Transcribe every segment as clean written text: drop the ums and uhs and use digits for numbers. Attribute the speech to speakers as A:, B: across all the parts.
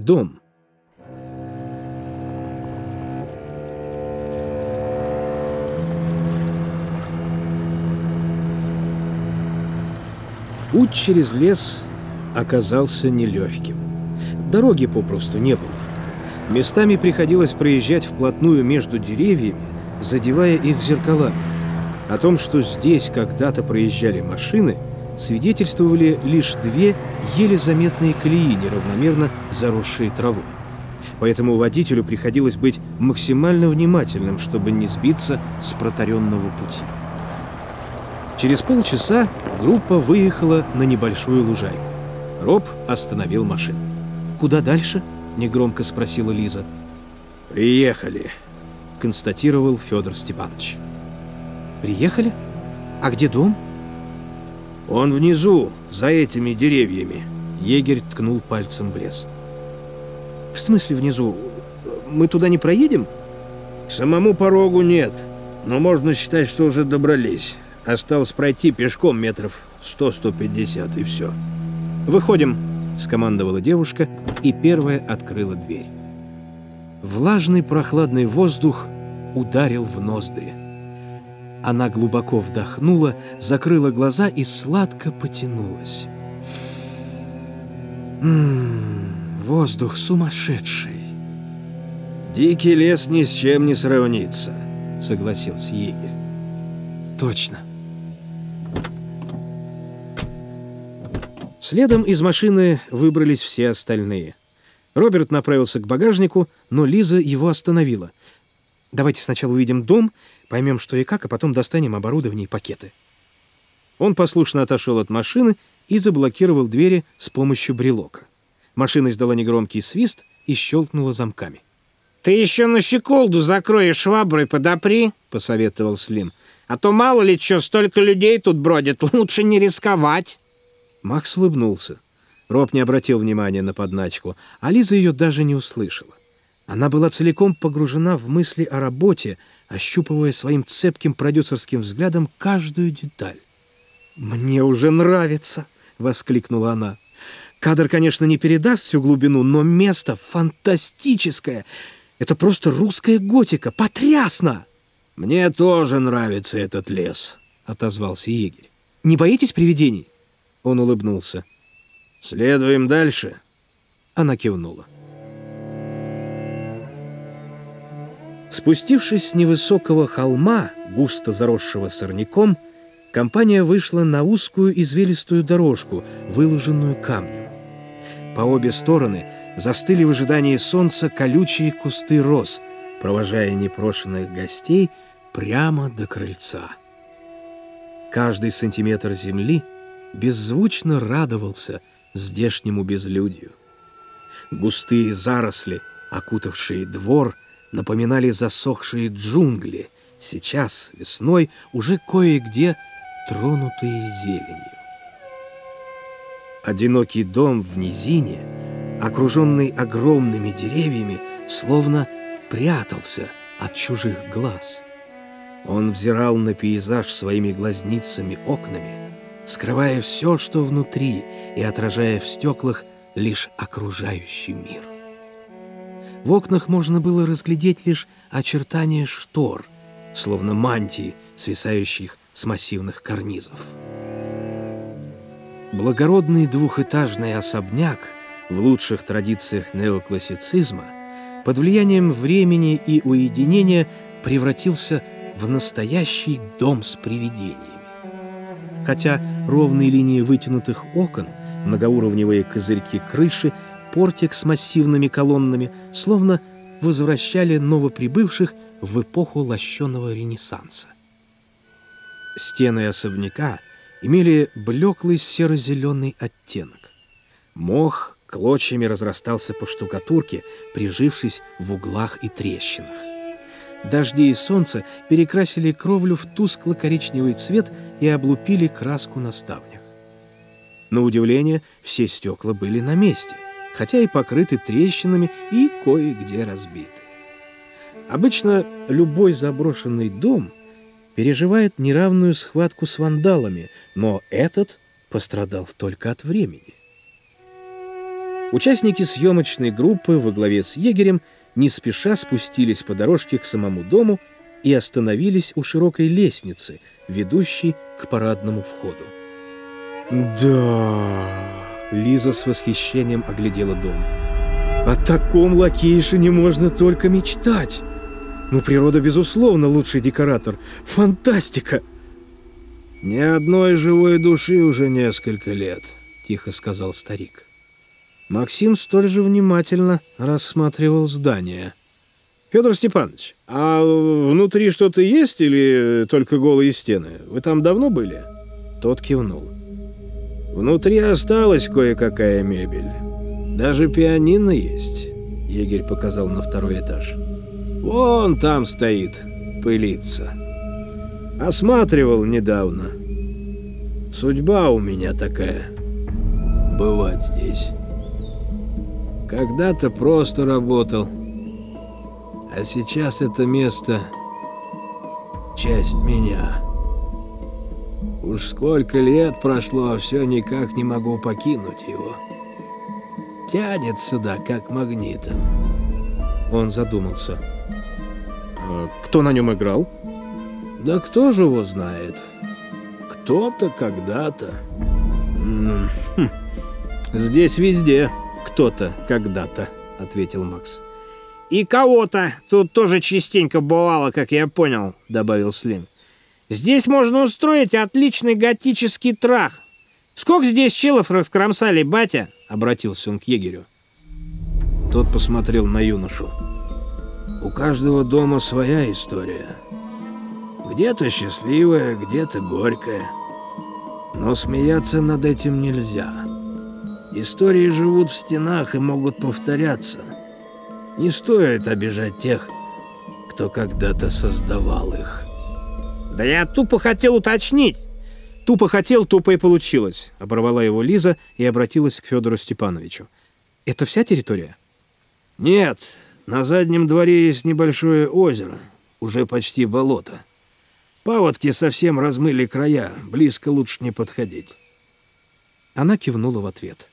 A: Дом. Путь через лес оказался нелегким. Дороги попросту не было. Местами приходилось проезжать вплотную между деревьями, задевая их зеркалами. О том, что здесь когда-то проезжали машины, свидетельствовали лишь две еле заметные колеи, неравномерно заросшие травой. Поэтому водителю приходилось быть максимально внимательным, чтобы не сбиться с протаренного пути. Через полчаса группа выехала на небольшую лужайку. Роб остановил машину. «Куда дальше?» — негромко спросила Лиза. «Приехали», — констатировал Федор Степанович. «Приехали? А где дом?» «Он внизу, за этими деревьями», — егерь ткнул пальцем в лес. «В смысле внизу? Мы туда не проедем?»
B: «К самому порогу нет, но можно считать, что уже добрались. Осталось пройти пешком метров 100-150, и все».
A: «Выходим», — скомандовала девушка и первая открыла дверь. Влажный прохладный воздух ударил в ноздри. Она глубоко вдохнула, закрыла глаза и сладко потянулась. Воздух сумасшедший.
B: «Дикий лес ни с чем не сравнится», —
A: согласился егерь. «Точно». Следом из машины выбрались все остальные. Роберт направился к багажнику, но Лиза его остановила. «Давайте сначала увидим дом, поймем, что и как, а потом достанем оборудование и пакеты». Он послушно отошел от машины и заблокировал двери с помощью брелока. Машина издала негромкий свист и щелкнула замками.
C: «Ты еще на щеколду закрой и шваброй подопри», — посоветовал Слим. «А то мало ли что, столько людей тут бродит, лучше не рисковать».
A: Макс улыбнулся. Роб не обратил внимания на подначку, а Лиза ее даже не услышала. Она была целиком погружена в мысли о работе, ощупывая своим цепким продюсерским взглядом каждую деталь. «Мне уже нравится!» — воскликнула она. «Кадр, конечно, не передаст всю глубину, но место фантастическое! Это просто русская готика! Потрясно!»
B: «Мне тоже нравится этот лес», — отозвался егерь.
A: «Не боитесь привидений?» Он улыбнулся.
B: «Следуем дальше?»
A: Она кивнула. Спустившись с невысокого холма, густо заросшего сорняком, компания вышла на узкую извилистую дорожку, выложенную камнем. По обе стороны застыли в ожидании солнца колючие кусты роз, провожая непрошенных гостей прямо до крыльца. Каждый сантиметр земли беззвучно радовался здешнему безлюдью. Густые заросли, окутавшие двор, напоминали засохшие джунгли, сейчас, весной, уже кое-где тронутые зеленью. Одинокий дом в низине, окруженный огромными деревьями, словно прятался от чужих глаз. Он взирал на пейзаж своими глазницами-окнами, скрывая все, что внутри, и отражая в стеклах лишь окружающий мир. В окнах можно было разглядеть лишь очертания штор, словно мантии, свисающих с массивных карнизов. Благородный двухэтажный особняк в лучших традициях неоклассицизма под влиянием времени и уединения превратился в настоящий дом с привидениями. Хотя ровные линии вытянутых окон, многоуровневые козырьки крыши, портик с массивными колоннами словно возвращали новоприбывших в эпоху лощеного Ренессанса. Стены особняка имели блеклый серо-зеленый оттенок. Мох клочьями разрастался по штукатурке, прижившись в углах и трещинах. Дожди и солнце перекрасили кровлю в тускло-коричневый цвет и облупили краску на ставнях. На удивление, все стекла были на месте, хотя и покрыты трещинами и кое-где разбиты. Обычно любой заброшенный дом переживает неравную схватку с вандалами, но этот пострадал только от времени. Участники съемочной группы во главе с егерем не спеша спустились по дорожке к самому дому и остановились у широкой лестницы, ведущей к парадному входу. «Да...» — Лиза с восхищением оглядела дом. «О таком лакейшине можно только мечтать! Ну, природа, безусловно, лучший декоратор. Фантастика!»
B: «Ни одной живой души уже несколько лет», — тихо сказал старик.
A: Максим столь же внимательно рассматривал здание. «Федор Степанович, а внутри что-то есть или только голые стены? Вы там давно были?» Тот кивнул.
B: «Внутри осталась кое-какая мебель. Даже пианино есть», — егерь показал на второй этаж. «Вон там стоит, пылится. Осматривал недавно. Судьба у меня такая — бывать здесь. Когда-то просто работал, а сейчас это место — часть меня. Уж сколько лет прошло, а все никак не могу покинуть его. Тянет сюда, как магнитом».
A: Он задумался. «Кто на нем играл?»
B: «Да кто же его знает? Кто-то когда-то».
A: «Здесь везде кто-то когда-то», — ответил Макс.
C: «И кого-то тут тоже частенько бывало, как я понял», — добавил Слим. «Здесь можно устроить отличный готический трах. Сколько здесь челов раскромсали, батя?» — обратился он к егерю.
B: Тот посмотрел на юношу. «У каждого дома своя история. Где-то счастливая, где-то горькая. Но смеяться над этим нельзя. Истории живут в стенах и могут повторяться. Не стоит обижать тех, кто когда-то создавал их».
C: «Да я тупо хотел уточнить».
A: «Тупо хотел, тупо и получилось», — оборвала его Лиза и обратилась к Федору Степановичу. «Это вся территория?»
B: «Нет, на заднем дворе есть небольшое озеро, уже почти болото. Паводки совсем размыли края, близко лучше не подходить».
A: Она кивнула в ответ.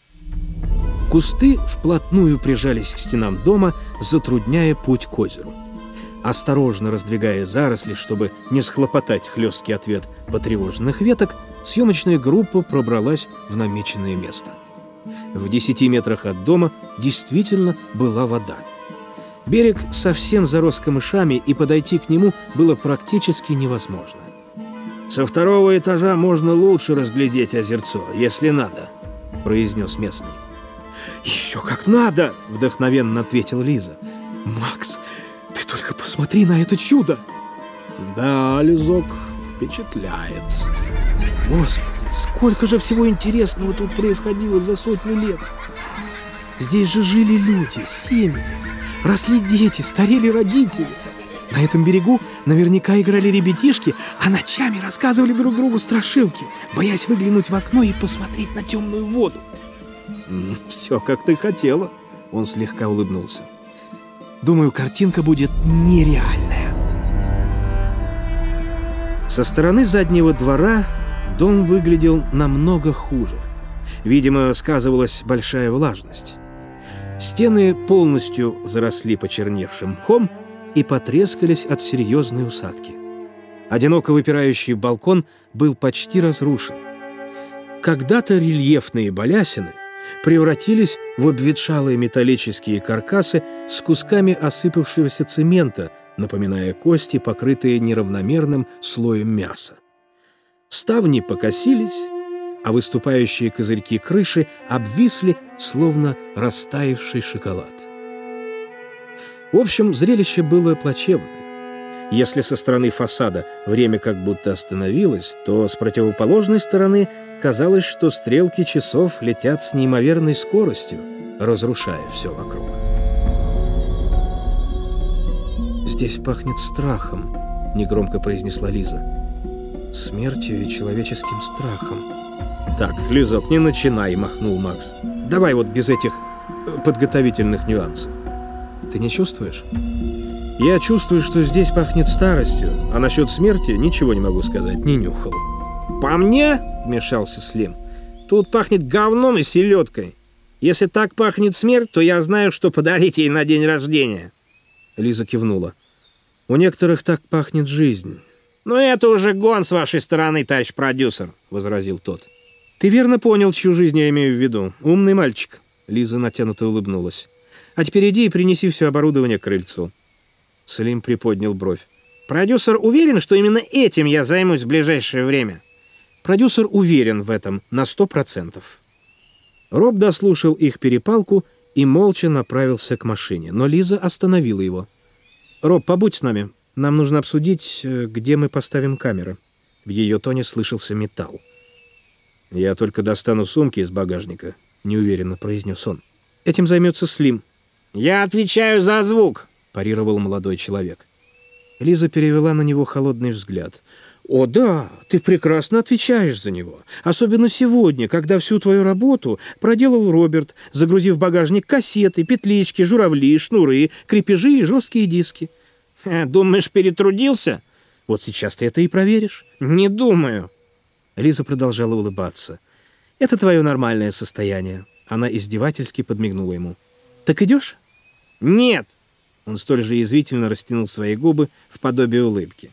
A: Кусты вплотную прижались к стенам дома, затрудняя путь к озеру. Осторожно раздвигая заросли, чтобы не схлопотать хлесткий ответ потревоженных веток, съемочная группа пробралась в намеченное место. В 10 метрах от дома действительно была вода. Берег совсем зарос камышами, и подойти к нему было практически невозможно.
B: «Со второго этажа можно лучше разглядеть озерцо, если надо», — произнес местный.
A: «Еще как надо!» — вдохновенно ответила Лиза. «Макс, ты только посмотри на это чудо!»
B: «Да, Лизок, впечатляет».
A: «Господи, сколько же всего интересного тут происходило за сотню лет! Здесь же жили люди, семьи, росли дети, старели родители. На этом берегу наверняка играли ребятишки, а ночами рассказывали друг другу страшилки, боясь выглянуть в окно и посмотреть на темную воду».
B: «Все, как ты хотела», — он слегка улыбнулся.
A: «Думаю, картинка будет нереальная». Со стороны заднего двора дом выглядел намного хуже. Видимо, сказывалась большая влажность. Стены полностью заросли почерневшим мхом и потрескались от серьезной усадки. Одиноко выпирающий балкон был почти разрушен. Когда-то рельефные балясины превратились в обветшалые металлические каркасы с кусками осыпавшегося цемента, напоминая кости, покрытые неравномерным слоем мяса. Ставни покосились, а выступающие козырьки крыши обвисли, словно растаявший шоколад. В общем, зрелище было плачевное. Если со стороны фасада время как будто остановилось, то с противоположной стороны казалось, что стрелки часов летят с неимоверной скоростью, разрушая все вокруг. «Здесь пахнет страхом», — негромко произнесла Лиза. «Смертью и человеческим страхом». «Так, Лизок, не начинай», — махнул Макс. «Давай вот без этих подготовительных нюансов. Ты не чувствуешь?» «Я чувствую, что здесь пахнет старостью, а насчет смерти ничего не могу сказать, не нюхал».
C: «По мне, — вмешался Слим, — тут пахнет говном и селедкой. Если так пахнет смерть, то я знаю, что подарить ей на день рождения».
A: Лиза кивнула. «У некоторых так пахнет жизнь».
C: «Ну это уже гон с вашей стороны, товарищ продюсер», — возразил тот.
A: «Ты верно понял, чью жизнь я имею в виду. Умный мальчик». Лиза натянуто улыбнулась. «А теперь иди и принеси все оборудование к крыльцу». Слим приподнял бровь.
C: «Продюсер уверен, что именно этим я займусь в ближайшее время?»
A: Продюсер уверен в этом на 100%. Роб дослушал их перепалку и молча направился к машине, но Лиза остановила его. «Роб, побудь с нами. Нам нужно обсудить, где мы поставим камеры». В ее тоне слышался металл. «Я только достану сумки из багажника», — неуверенно произнес он. «Этим займется Слим».
C: «Я отвечаю за звук», —
A: парировал молодой человек. Лиза перевела на него холодный взгляд. «О да, ты прекрасно отвечаешь за него. Особенно сегодня, когда всю твою работу проделал Роберт, загрузив в багажник кассеты, петлички, журавли, шнуры, крепежи и жесткие диски».
C: «Думаешь, перетрудился?»
A: «Вот сейчас ты это и проверишь».
C: «Не думаю».
A: Лиза продолжала улыбаться. «Это твое нормальное состояние». Она издевательски подмигнула ему. «Так идешь?»
C: «Нет».
A: Он столь же язвительно растянул свои губы в подобие улыбки.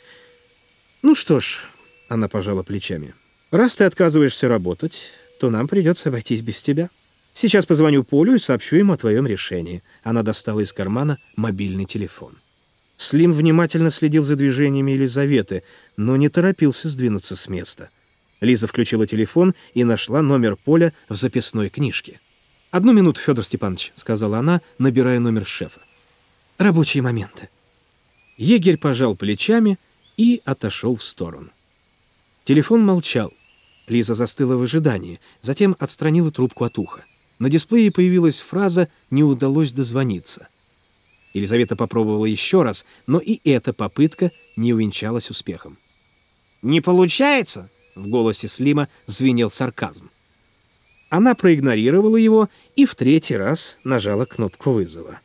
A: «Ну что ж», — она пожала плечами, — «раз ты отказываешься работать, то нам придется обойтись без тебя. Сейчас позвоню Полю и сообщу ему о твоем решении». Она достала из кармана мобильный телефон. Слим внимательно следил за движениями Елизаветы, но не торопился сдвинуться с места. Лиза включила телефон и нашла номер Поля в записной книжке. «Одну минуту, Федор Степанович», — сказала она, набирая номер шефа. «Рабочие моменты». Егерь пожал плечами и отошел в сторону. Телефон молчал. Лиза застыла в ожидании, затем отстранила трубку от уха. На дисплее появилась фраза «не удалось дозвониться». Елизавета попробовала еще раз, но и эта попытка не увенчалась успехом.
C: «Не получается?» — в голосе Слима звенел сарказм.
A: Она проигнорировала его и в третий раз нажала кнопку вызова.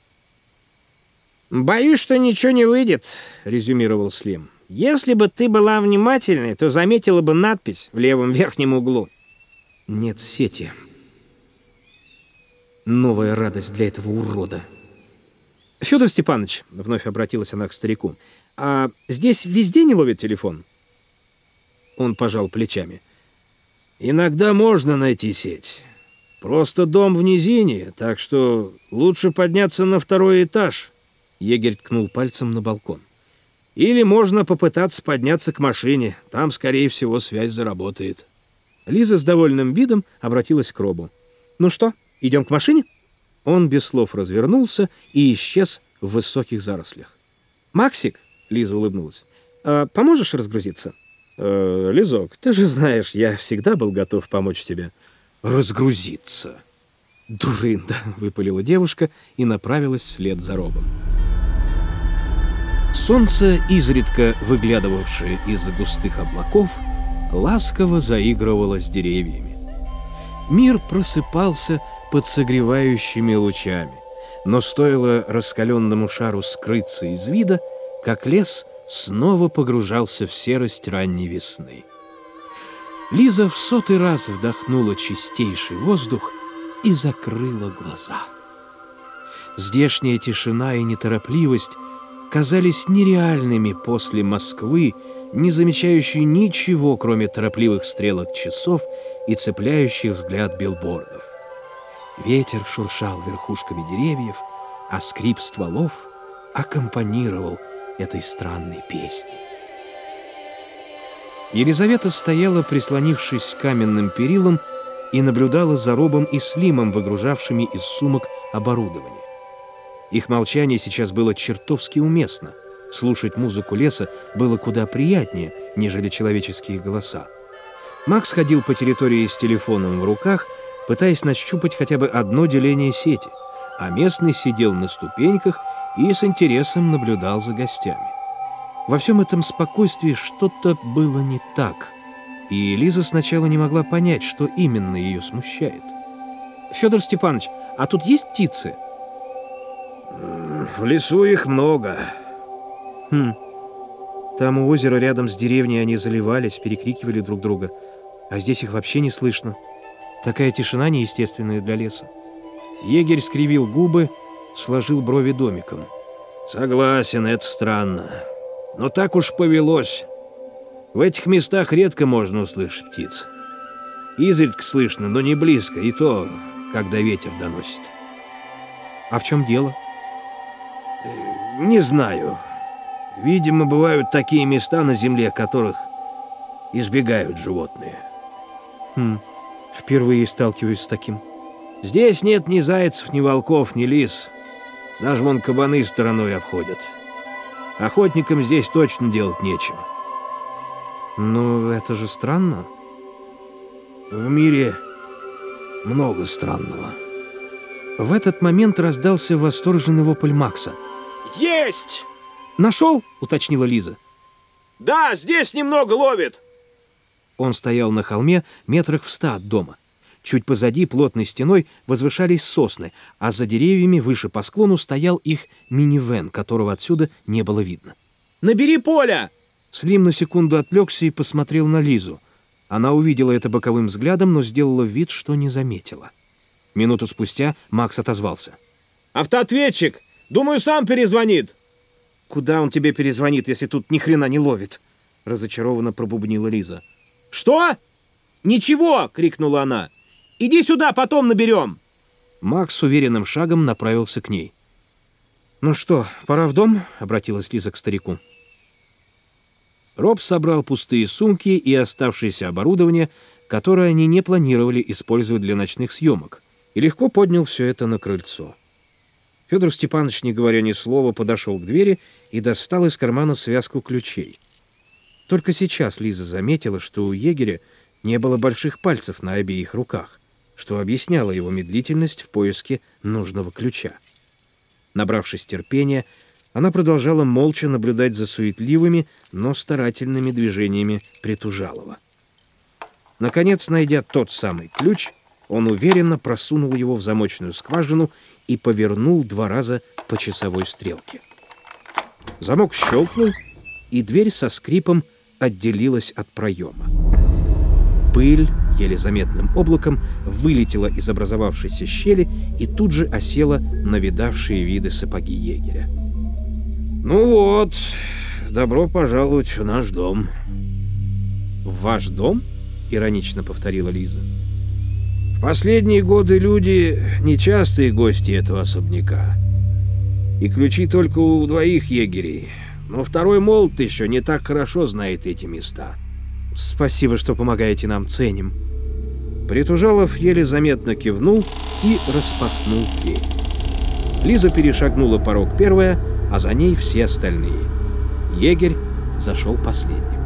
C: «Боюсь, что ничего не выйдет», — резюмировал Слим. «Если бы ты была внимательной, то заметила бы надпись в левом верхнем углу».
A: «Нет сети». Новая радость для этого урода. «Федор Степанович», — вновь обратилась она к старику, — «а здесь везде не ловит телефон?» Он пожал плечами.
B: «Иногда можно найти сеть. Просто дом в низине, так что лучше подняться на второй этаж».
A: Егерь ткнул пальцем на балкон.
B: «Или можно попытаться подняться к машине. Там, скорее всего, связь заработает».
A: Лиза с довольным видом обратилась к Робу. «Ну что, идем к машине?» Он без слов развернулся и исчез в высоких зарослях. «Максик», — Лиза улыбнулась, — «поможешь разгрузиться?» «Лизок, ты же знаешь, я всегда был готов помочь тебе». «Разгрузиться?» «Дурында», — выпалила девушка и направилась вслед за Робом. Солнце, изредка выглядывавшее из-за густых облаков, ласково заигрывало с деревьями. Мир просыпался под согревающими лучами, но стоило раскаленному шару скрыться из вида, как лес снова погружался в серость ранней весны. Лиза в 100-й раз вдохнула чистейший воздух и закрыла глаза. Здешняя тишина и неторопливость казались нереальными после Москвы, не замечающей ничего, кроме торопливых стрелок часов и цепляющих взгляд билбордов. Ветер шуршал верхушками деревьев, а скрип стволов аккомпанировал этой странной песне. Елизавета стояла, прислонившись к каменным перилам, и наблюдала за Робом и Слимом, выгружавшими из сумок оборудование. Их молчание сейчас было чертовски уместно. Слушать музыку леса было куда приятнее, нежели человеческие голоса. Макс ходил по территории с телефоном в руках, пытаясь нащупать хотя бы одно деление сети, а местный сидел на ступеньках и с интересом наблюдал за гостями. Во всем этом спокойствии что-то было не так, и Лиза сначала не могла понять, что именно ее смущает. «Федор Степанович, а тут есть птицы?»
B: «В лесу их много».
A: Там у озера рядом с деревней они заливались, перекрикивали друг друга, а здесь их вообще не слышно. Такая тишина неестественная для леса. Егерь скривил губы, сложил брови домиком.
B: Согласен, это странно. Но так уж повелось. В этих местах редко можно услышать птиц. Изредка слышно, но не близко, и то, когда ветер доносит.
A: А в чем дело?
B: Не знаю. Видимо, бывают такие места на земле, которых избегают животные.
A: Впервые сталкиваюсь с таким.
B: Здесь нет ни зайцев, ни волков, ни лис. Даже вон кабаны стороной обходят. Охотникам здесь точно делать нечего.
A: Но это же странно.
B: В мире много странного.
A: В этот момент раздался восторженный вопль Макса.
C: Есть!
A: «Нашел?» — уточнила Лиза.
C: Да, здесь немного ловит.
A: Он стоял на холме метрах в 100 от дома. Чуть позади плотной стеной возвышались сосны, а за деревьями выше по склону стоял их минивэн, которого отсюда не было видно.
C: Набери Поля!
A: Слим на секунду отвлекся и посмотрел на Лизу. Она увидела это боковым взглядом, но сделала вид, что не заметила. Минуту спустя Макс отозвался.
C: Автоответчик! Думаю, сам перезвонит.
A: «Куда он тебе перезвонит, если тут ни хрена не ловит?» — разочарованно пробубнила Лиза.
C: Что? Ничего! — крикнула она. Иди сюда, потом наберем.
A: Макс с уверенным шагом направился к ней. «Ну что, пора в дом?» — обратилась Лиза к старику. Роб собрал пустые сумки и оставшееся оборудование, которое они не планировали использовать для ночных съемок, и легко поднял все это на крыльцо. Федор Степанович, не говоря ни слова, подошел к двери и достал из кармана связку ключей. Только сейчас Лиза заметила, что у егеря не было больших пальцев на обеих руках, что объясняло его медлительность в поиске нужного ключа. Набравшись терпения, она продолжала молча наблюдать за суетливыми, но старательными движениями Притужалова. Наконец, найдя тот самый ключ, он уверенно просунул его в замочную скважину и повернул 2 раза по часовой стрелке. Замок щелкнул, и дверь со скрипом отделилась от проема. Пыль, еле заметным облаком, вылетела из образовавшейся щели и тут же осела на видавшие виды сапоги егеря.
B: Ну вот, добро пожаловать в наш дом.
A: «В ваш дом?» — иронично повторила Лиза.
B: В последние годы люди — нечастые гости этого особняка. И ключи только у 2 егерей. Но второй молот еще не так хорошо знает эти места.
A: «Спасибо, что помогаете нам, ценим».
B: Притужалов еле заметно кивнул и распахнул дверь. Лиза перешагнула порог первая, а за ней все остальные. Егерь зашел последним.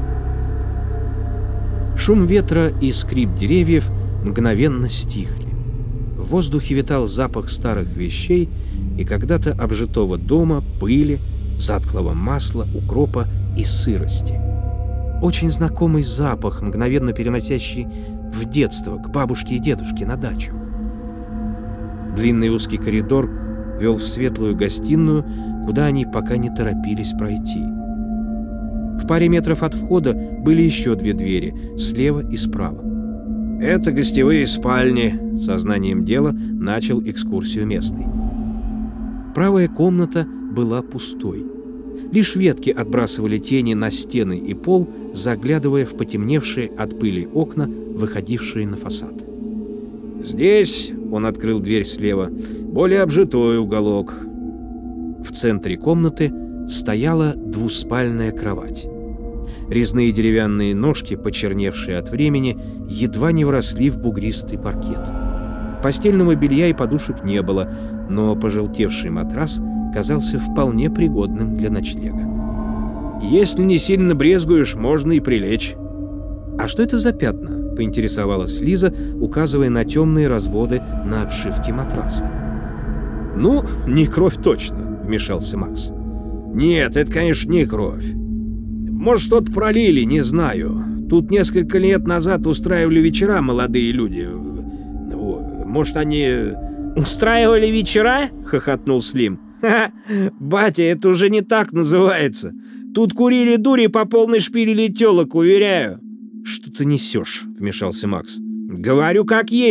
A: Шум ветра и скрип деревьев мгновенно стихли. В воздухе витал запах старых вещей и когда-то обжитого дома, пыли, затхлого масла, укропа и сырости. Очень знакомый запах, мгновенно переносящий в детство к бабушке и дедушке на дачу. Длинный узкий коридор вел в светлую гостиную, куда они пока не торопились пройти. В паре метров от входа были еще 2 двери, слева и справа.
B: «Это гостевые спальни»,
A: — сознанием дела начал экскурсию местный. Правая комната была пустой. Лишь ветки отбрасывали тени на стены и пол, заглядывая в потемневшие от пыли окна, выходившие на фасад.
B: «Здесь», — он открыл дверь слева, — «более обжитой уголок».
A: В центре комнаты стояла 2-спальная кровать. Резные деревянные ножки, почерневшие от времени, едва не вросли в бугристый паркет. Постельного белья и подушек не было, но пожелтевший матрас казался вполне пригодным для ночлега.
B: «Если не сильно брезгуешь, можно и прилечь».
A: «А что это за пятна?» — поинтересовалась Лиза, указывая на темные разводы на обшивке матраса.
B: «Ну, не кровь точно», — вмешался Макс. «Нет, это, конечно, не кровь. Может, что-то пролили, не знаю. Тут несколько лет назад устраивали вечера молодые люди. Может, они...»
C: Устраивали вечера? — хохотнул Слим. Ха-ха, батя, это уже не так называется. Тут курили дури по полной шпилили тёлок, уверяю.
A: «Что ты несешь?» — вмешался Макс.
C: Говорю, как есть.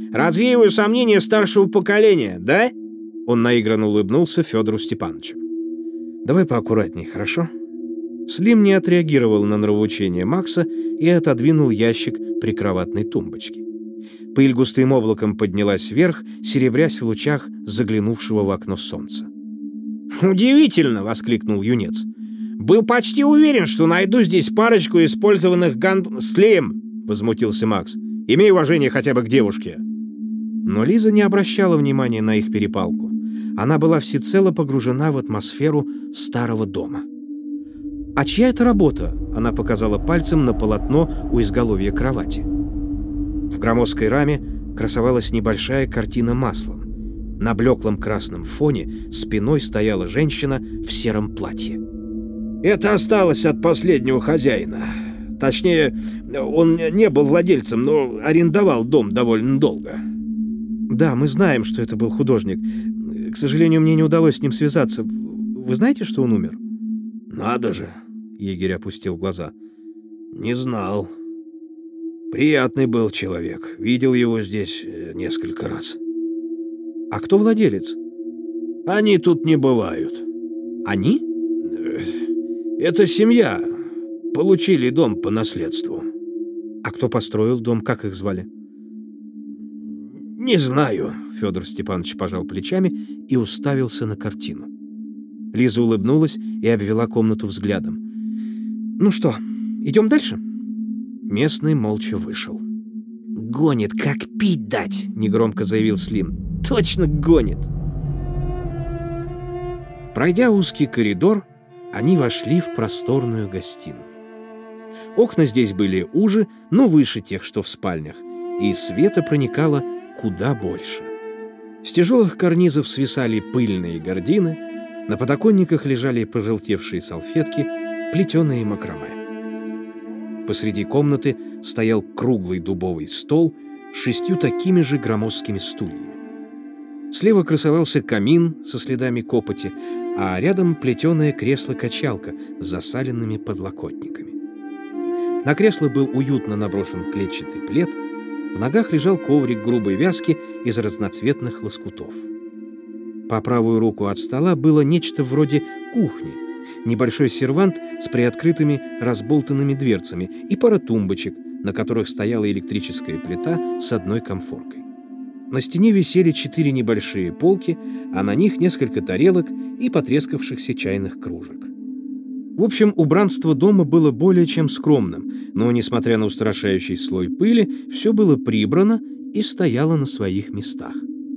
C: Развеиваю сомнения старшего поколения, да?» Он наигранно улыбнулся Федору Степановичу.
A: «Давай поаккуратней, хорошо?» Слим не отреагировал на нравоучение Макса и отодвинул ящик прикроватной тумбочки. Пыль густым облаком поднялась вверх, серебрясь в лучах заглянувшего в окно солнца.
C: «Удивительно!» — воскликнул юнец. «Был почти уверен, что найду здесь парочку использованных Слим!» — возмутился Макс. «Имей уважение хотя бы к девушке!»
A: Но Лиза не обращала внимания на их перепалку. Она была всецело погружена в атмосферу старого дома. «А чья это работа?» — она показала пальцем на полотно у изголовья кровати. В громоздкой раме красовалась небольшая картина маслом. На блеклом красном фоне спиной стояла женщина в сером платье.
B: Это осталось от последнего хозяина. Точнее, он не был владельцем, но арендовал дом довольно долго.
A: Да, мы знаем, что это был художник. К сожалению, мне не удалось с ним связаться. Вы знаете, что он умер?
B: Надо же, егерь опустил глаза. Не знал. Приятный был человек. Видел его здесь несколько раз.
A: А кто владелец?
B: Они тут не бывают.
A: Они?
B: Это семья. Получили дом по наследству.
A: А кто построил дом, как их звали?
B: Не знаю.
A: Федор Степанович пожал плечами и уставился на картину. Лиза улыбнулась и обвела комнату взглядом. «Ну что, идем дальше?» Местный молча вышел. «Гонит, как пить дать!» — негромко заявил Слим. «Точно гонит!» Пройдя узкий коридор, они вошли в просторную гостиную. Окна здесь были уже, но выше тех, что в спальнях, и света проникало куда больше. С тяжелых карнизов свисали пыльные гардины, на подоконниках лежали пожелтевшие салфетки, плетеные макраме. Посреди комнаты стоял круглый дубовый стол с 6 такими же громоздкими стульями. Слева красовался камин со следами копоти, а рядом плетеное кресло-качалка с засаленными подлокотниками. На кресло был уютно наброшен клетчатый плед, в ногах лежал коврик грубой вязки из разноцветных лоскутов. По правую руку от стола было нечто вроде кухни, небольшой сервант с приоткрытыми разболтанными дверцами и пара тумбочек, на которых стояла электрическая плита с одной конфоркой. На стене висели 4 небольшие полки, а на них несколько тарелок и потрескавшихся чайных кружек. В общем, убранство дома было более чем скромным, но, несмотря на устрашающий слой пыли, все было прибрано и стояло на своих местах.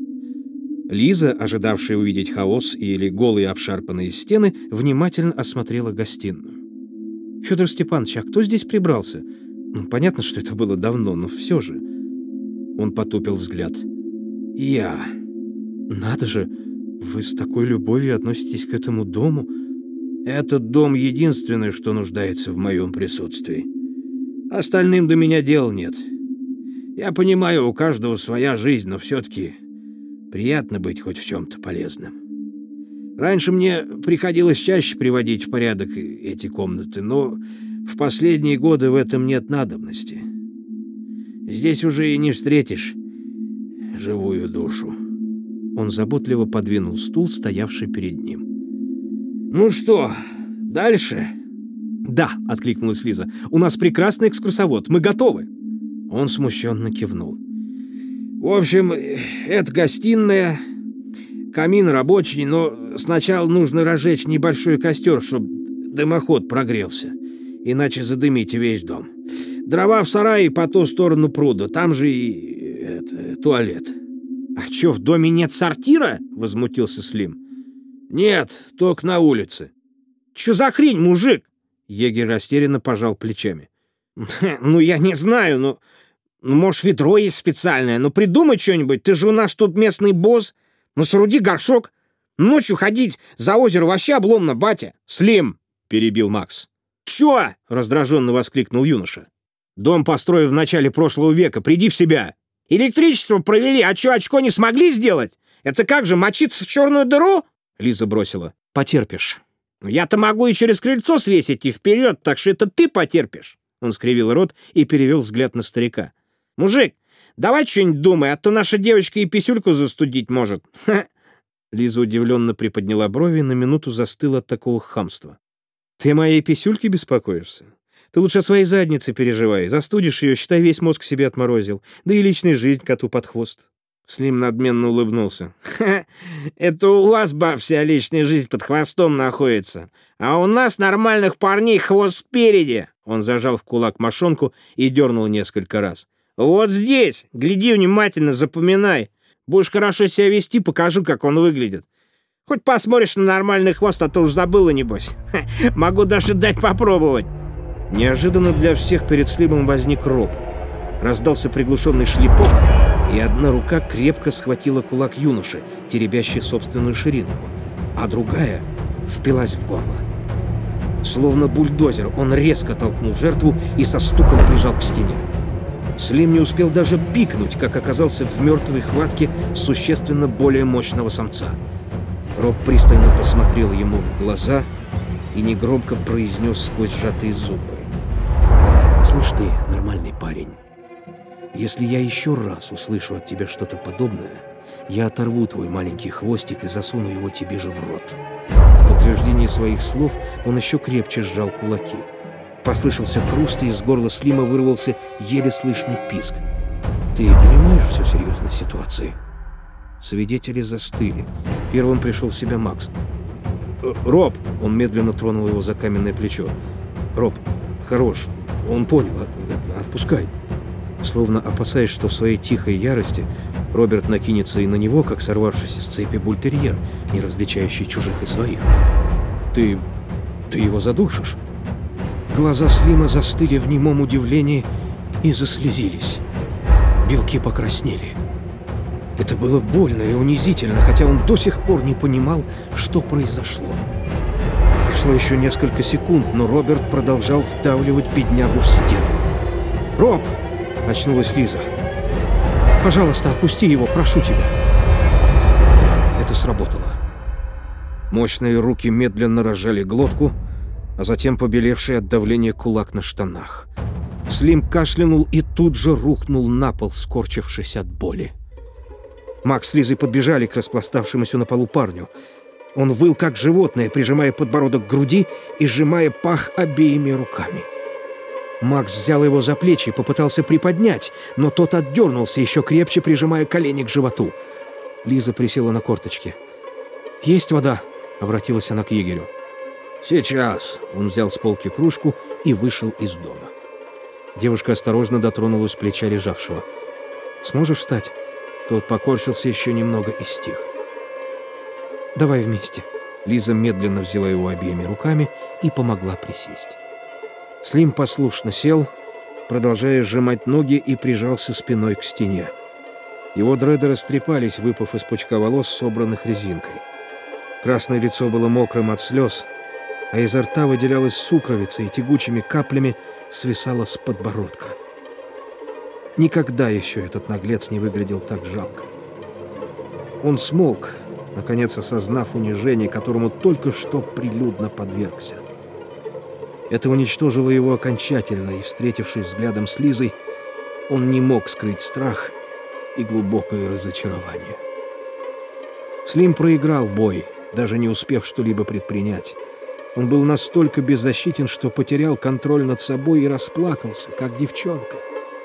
A: Лиза, ожидавшая увидеть хаос или голые обшарпанные стены, внимательно осмотрела гостиную. «Федор Степанович, а кто здесь прибрался? Понятно, что это было давно, но все же...» Он потупил взгляд. «Я...» «Надо же, вы с такой любовью относитесь к этому дому...»
B: «Этот дом единственное, что нуждается в моем присутствии. Остальным до меня дела нет. Я понимаю, у каждого своя жизнь, но все-таки приятно быть хоть в чем-то полезным. Раньше мне приходилось чаще приводить в порядок эти комнаты, но в последние годы в этом нет надобности. Здесь уже и не встретишь живую душу».
A: Он заботливо подвинул стул, стоявший перед ним.
B: «Ну что, дальше?»
A: «Да», — откликнулась Лиза. «У нас прекрасный экскурсовод. Мы готовы». Он смущенно кивнул.
B: «В общем, это гостиная, камин рабочий, но сначала нужно разжечь небольшой костер, чтобы дымоход прогрелся, иначе задымите весь дом. Дрова в сарае по ту сторону пруда, там же и туалет».
C: «А чё, в доме нет сортира?» — возмутился Слим.
B: «Нет, только на улице».
C: «Чё за хрень, мужик?»
A: Егерь растерянно пожал плечами.
C: «Ну, я не знаю, но... может, ведро есть специальное? Ну, придумай что-нибудь, ты же у нас тут местный босс. Ну, сооруди горшок. Ночью ходить за озеро вообще обломно, батя».
A: «Слим!» — перебил Макс.
C: «Чё?»
A: — раздраженно воскликнул юноша. «Дом построен в начале прошлого века. Приди в себя!»
C: «Электричество провели, а чё, очко не смогли сделать? Это как же, мочиться в черную дыру?»
A: Лиза бросила. «Потерпишь».
C: «Я-то могу и через крыльцо свесить, и вперед, так что это ты потерпишь».
A: Он скривил рот и перевел взгляд на старика.
C: «Мужик, Давай что-нибудь думай, а то наша девочка и писюльку застудить может.
A: Лиза удивленно приподняла брови и на минуту застыла от такого хамства. «Ты о моей писюльке беспокоишься? Ты лучше о своей заднице переживай. Застудишь ее, считай, весь мозг себе отморозил. Да и личная жизнь коту под хвост». Слим надменно улыбнулся.
C: Это у вас, баб, вся личная жизнь под хвостом находится. А у нас, нормальных парней, хвост спереди. Он зажал в кулак мошонку и дернул несколько раз. Вот здесь. Гляди внимательно, запоминай. Будешь хорошо себя вести, покажу, как он выглядит. Хоть посмотришь на нормальный хвост, а то уж забыла, небось. Могу даже дать попробовать.
A: Неожиданно для всех перед Слимом возник Роб. Раздался приглушенный шлепок, и одна рука крепко схватила кулак юноши, теребящий собственную ширинку, а другая впилась в горло. Словно бульдозер, он резко толкнул жертву и со стуком прижал к стене. Слим не успел даже пикнуть, как оказался в мертвой хватке существенно более мощного самца. Роб пристально посмотрел ему в глаза и негромко произнес сквозь сжатые зубы: «Слышь ты, нормальный парень, если я еще раз услышу от тебя что-то подобное, я оторву твой маленький хвостик и засуну его тебе же в рот». В подтверждение своих слов он еще крепче сжал кулаки. Послышался хруст, и из горла Слима вырвался еле слышный писк. «Ты понимаешь всю серьезность ситуации?» Свидетели застыли. Первым пришел в себя Макс. «Роб!» — он медленно тронул его за каменное плечо. «Роб, хорош. Он понял. Отпускай». Словно опасаясь, что в своей тихой ярости Роберт накинется и на него, как сорвавшийся с цепи бультерьер, не различающий чужих и своих. «Ты его задушишь?» Глаза Слима застыли в немом удивлении и заслезились. Белки покраснели. Это было больно и унизительно, хотя он до сих пор не понимал, что произошло. Прошло еще несколько секунд, но Роберт продолжал вдавливать беднягу в стену. «Роб!» — очнулась Лиза. «Пожалуйста, отпусти его, прошу тебя». Это сработало. Мощные руки медленно разжали глотку, а затем побелевший от давления кулак на штанах. Слим кашлянул и тут же рухнул на пол, скорчившись от боли. Макс с Лизой подбежали к распластавшемуся на полу парню. Он выл, как животное, прижимая подбородок к груди и сжимая пах обеими руками. Макс взял его за плечи и попытался приподнять, но тот отдернулся, еще крепче прижимая колени к животу. Лиза присела на корточки. «Есть вода?» — обратилась она к егерю. «Сейчас!» — он взял с полки кружку и вышел из дома. Девушка осторожно дотронулась плеча лежавшего. «Сможешь встать?» Тот покорчился еще немного и стих. «Давай вместе». Лиза медленно взяла его обеими руками и помогла присесть. Слим послушно сел, продолжая сжимать ноги, и прижался спиной к стене. Его дреды растрепались, выпав из пучка волос, собранных резинкой. Красное лицо было мокрым от слез, а изо рта выделялась сукровица и тягучими каплями свисала с подбородка. Никогда еще этот наглец не выглядел так жалко. Он смолк, наконец осознав унижение, которому только что прилюдно подвергся. Это уничтожило его окончательно, и, встретившись взглядом с Лизой, он не мог скрыть страх и глубокое разочарование. Слим проиграл бой, даже не успев что-либо предпринять. Он был настолько беззащитен, что потерял контроль над собой и расплакался, как девчонка.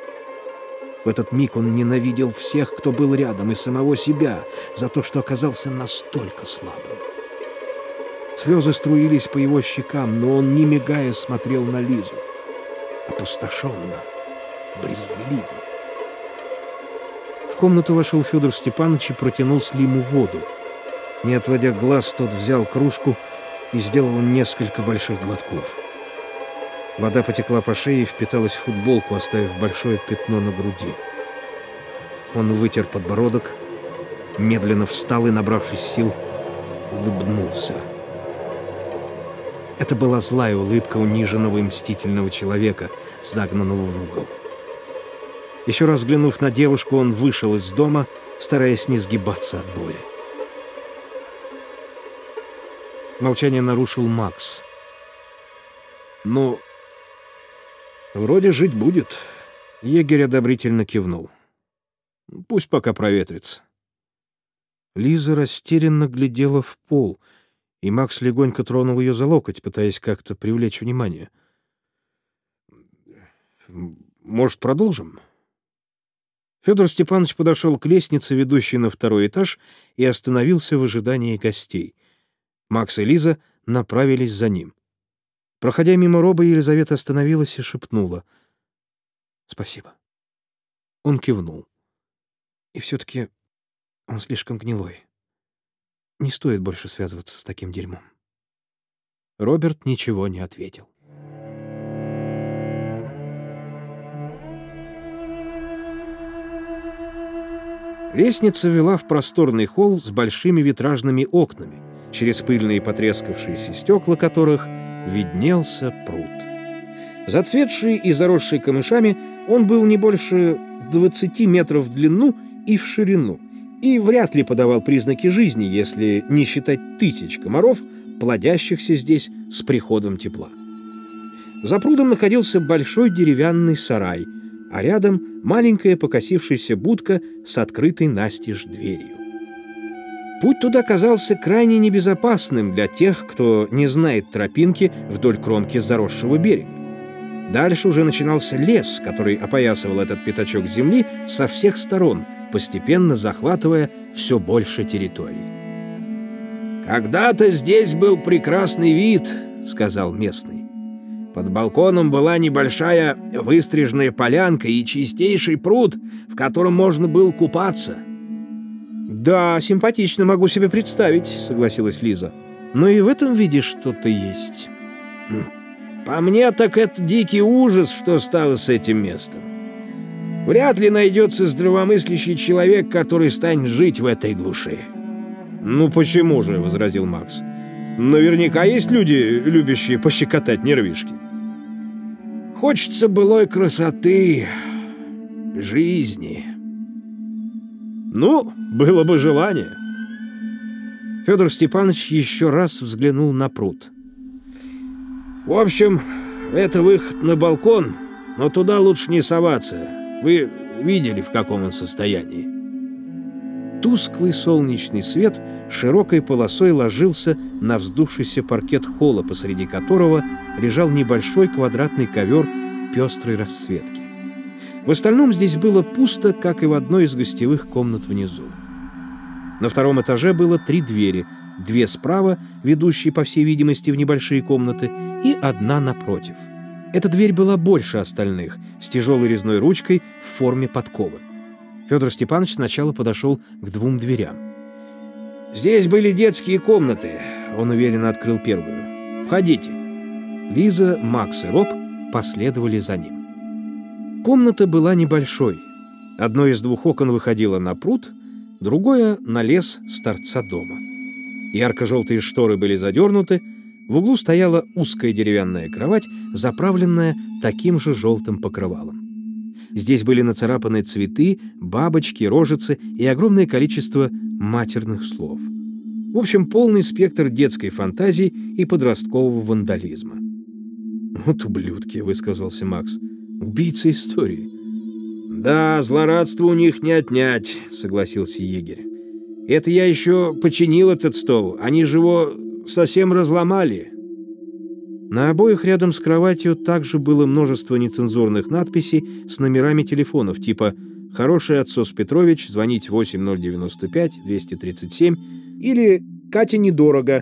A: В этот миг он ненавидел всех, кто был рядом, и самого себя за то, что оказался настолько слабым. Слезы струились по его щекам, но он, не мигая, смотрел на Лизу. Опустошенно, брезгливо. В комнату вошел Федор Степанович и протянул Слиму воду. Не отводя глаз, тот взял кружку и сделал несколько больших глотков. Вода потекла по шее и впиталась в футболку, оставив большое пятно на груди. Он вытер подбородок, медленно встал и, набравшись сил, улыбнулся. Это была злая улыбка униженного и мстительного человека, загнанного в угол. Еще раз взглянув на девушку, он вышел из дома, стараясь не сгибаться от боли. Молчание нарушил Макс. «Ну, вроде жить будет». Егерь одобрительно кивнул.
B: Пусть пока проветрится».
A: Лиза растерянно глядела в пол, и Макс легонько тронул ее за локоть, пытаясь как-то привлечь внимание.
B: «Может, продолжим?»
A: Федор Степанович подошел к лестнице, ведущей на второй этаж, и остановился в ожидании гостей. Макс и Лиза направились за ним. Проходя мимо Роба, Елизавета остановилась и шепнула: «Спасибо». Он кивнул. «И все-таки он слишком гнилой. Не стоит больше связываться с таким дерьмом». Роберт ничего не ответил. Лестница вела в просторный холл с большими витражными окнами, через пыльные потрескавшиеся стекла которых виднелся пруд. Зацветший и заросший камышами, он был не больше 20 метров в длину и в ширину, и вряд ли подавал признаки жизни, если не считать тысяч комаров, плодящихся здесь с приходом тепла. За прудом находился большой деревянный сарай, а рядом маленькая покосившаяся будка с открытой настежь дверью. Путь туда казался крайне небезопасным для тех, кто не знает тропинки вдоль кромки заросшего берега. Дальше уже начинался лес, который опоясывал этот пятачок земли со всех сторон, постепенно захватывая все больше территорий.
B: «Когда-то здесь был прекрасный вид», — сказал местный. «Под балконом была небольшая выстриженная полянка и чистейший пруд, в котором можно было купаться».
A: «Да, симпатично, могу себе представить», — согласилась Лиза. «Но и в этом виде что-то есть».
B: «По мне, так это дикий ужас, что стало с этим местом. Вряд ли найдется здравомыслящий человек, который станет жить в этой глуши».
A: «Ну почему же?» — возразил Макс. «Наверняка есть люди, любящие пощекотать нервишки».
B: «Хочется былой красоты, жизни».
A: «Ну, было бы желание». Федор Степанович еще раз взглянул на пруд.
B: «В общем, это выход на балкон, но туда лучше не соваться. Вы видели, в каком он состоянии».
A: Тусклый солнечный свет широкой полосой ложился на вздувшийся паркет холла, посреди которого лежал небольшой квадратный ковер пестрой расцветки. В остальном здесь было пусто, как и в одной из гостевых комнат внизу. На втором этаже было 3 двери, 2 справа, ведущие, по всей видимости, в небольшие комнаты, и одна напротив. Эта дверь была больше остальных, с тяжелой резной ручкой в форме подковы. Федор Степанович сначала подошел к 2 дверям.
B: «Здесь были детские комнаты», — он уверенно открыл первую. «Входите».
A: Лиза, Макс и Роб последовали за ним. Комната была небольшой. Одно из 2 окон выходило на пруд, другое — на лес с торца дома. Ярко-желтые шторы были задернуты, в углу стояла узкая деревянная кровать, заправленная таким же желтым покрывалом. Здесь были нацарапаны цветы, бабочки, рожицы и огромное количество матерных слов. В общем, полный спектр детской фантазии и подросткового вандализма. «Вот ублюдки», — высказался Макс. «Убийцы истории».
B: «Да, злорадства у них не отнять», — согласился егерь. «Это я еще починил этот стол, они же его совсем разломали».
A: На обоях рядом с кроватью также было множество нецензурных надписей с номерами телефонов, типа «Хороший отсос Петрович, звонить 8095-237» или «Катя недорого,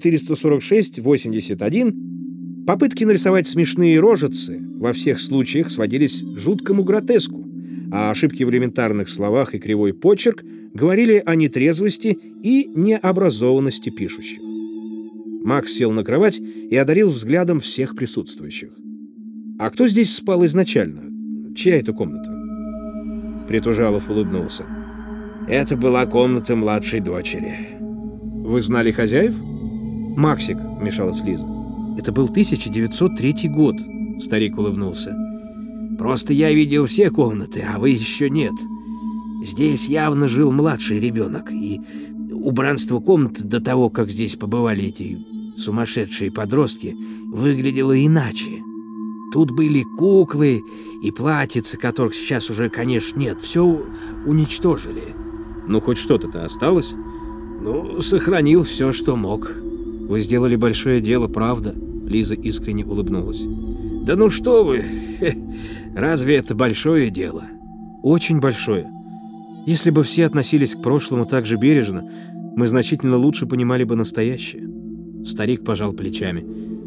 A: 446-81». Попытки нарисовать смешные рожицы во всех случаях сводились к жуткому гротеску, а ошибки в элементарных словах и кривой почерк говорили о нетрезвости и необразованности пишущих. Макс сел на кровать и одарил взглядом всех присутствующих. «А кто здесь спал изначально? Чья это комната?» Притужалов улыбнулся.
B: «Это была комната младшей дочери».
A: «Вы знали хозяев?» «Максик», — вмешалась Лиза. «Это был 1903 год», — старик улыбнулся.
B: «Просто я видел все комнаты, а вы еще нет. Здесь явно жил младший ребенок, и убранство комнат до того, как здесь побывали эти сумасшедшие подростки, выглядело иначе. Тут были куклы
A: и платьицы, которых сейчас уже, конечно, нет, все уничтожили.
B: Ну, хоть что-то-то осталось?
A: Ну, сохранил все, что мог.
B: Вы сделали большое дело, правда? Лиза искренне улыбнулась.
A: Да ну что вы, разве это большое дело?
B: Очень большое. Если бы все относились к прошлому так же бережно, мы значительно лучше понимали бы настоящее. Старик пожал плечами.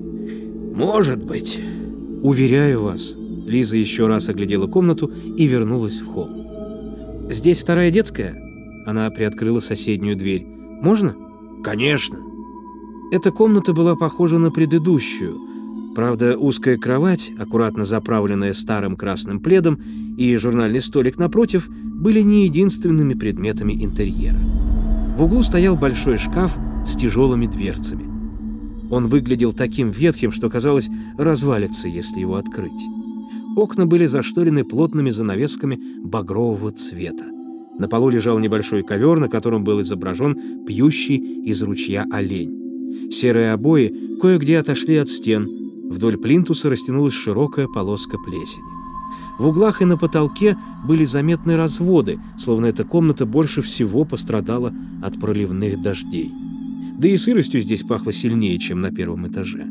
A: Может быть.
B: Уверяю вас. Лиза еще раз оглядела комнату и вернулась в холл. Здесь вторая детская? Она приоткрыла соседнюю дверь. Можно?
A: Конечно.
B: Эта комната была похожа на предыдущую. Правда, узкая кровать, аккуратно заправленная старым красным пледом, и журнальный столик напротив были не единственными предметами интерьера. В углу стоял большой шкаф с тяжелыми дверцами. Он выглядел таким ветхим, что, казалось, развалится, если его открыть. Окна были зашторены плотными занавесками багрового цвета. На полу лежал небольшой ковер, на котором был изображен пьющий из ручья олень. Серые обои кое-где отошли от стен. Вдоль плинтуса растянулась широкая полоска плесени. В углах и на потолке были заметны разводы, словно эта комната больше всего пострадала от проливных дождей. Да и сыростью здесь пахло сильнее, чем на первом этаже.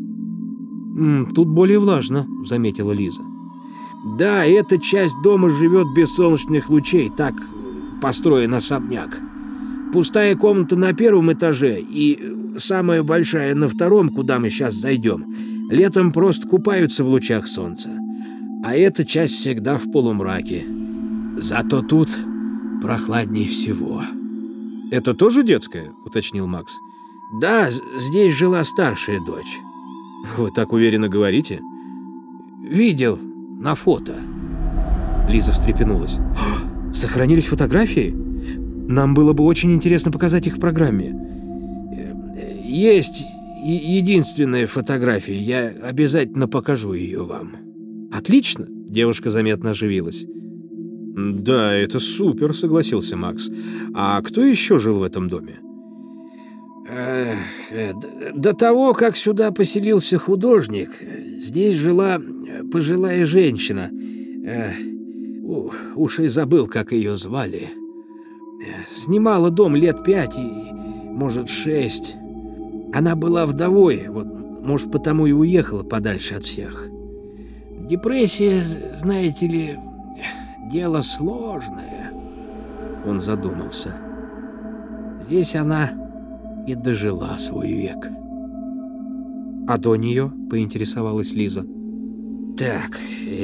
B: «Тут более влажно», — заметила Лиза.
A: Да, эта часть дома живет без солнечных лучей, так построен особняк. Пустая комната на первом этаже и самая большая на втором, куда мы сейчас зайдем, летом просто купаются в лучах солнца. А эта часть всегда в полумраке. Зато тут прохладней всего.
B: «Это тоже детская?» — уточнил Макс.
A: Да, здесь жила старшая дочь.
B: «Вы так уверенно говорите?»
A: Видел на фото.
B: Лиза встрепенулась. «Сохранились фотографии? Нам было бы очень интересно показать их в программе».
A: Есть единственная фотография. Я обязательно покажу ее вам.
B: «Отлично!» — девушка заметно оживилась. «Да, это супер», — согласился Макс. «А кто еще жил в этом доме?»
A: До того, как сюда поселился художник, здесь жила пожилая женщина. Уж и забыл, как ее звали. Снимала дом лет 5 и, может, 6. Она была вдовой, вот, может, потому и уехала подальше от всех. Депрессия, знаете ли, дело сложное. Он задумался. Здесь она и дожила свой век.
B: «А до нее?» — поинтересовалась Лиза.
A: Так,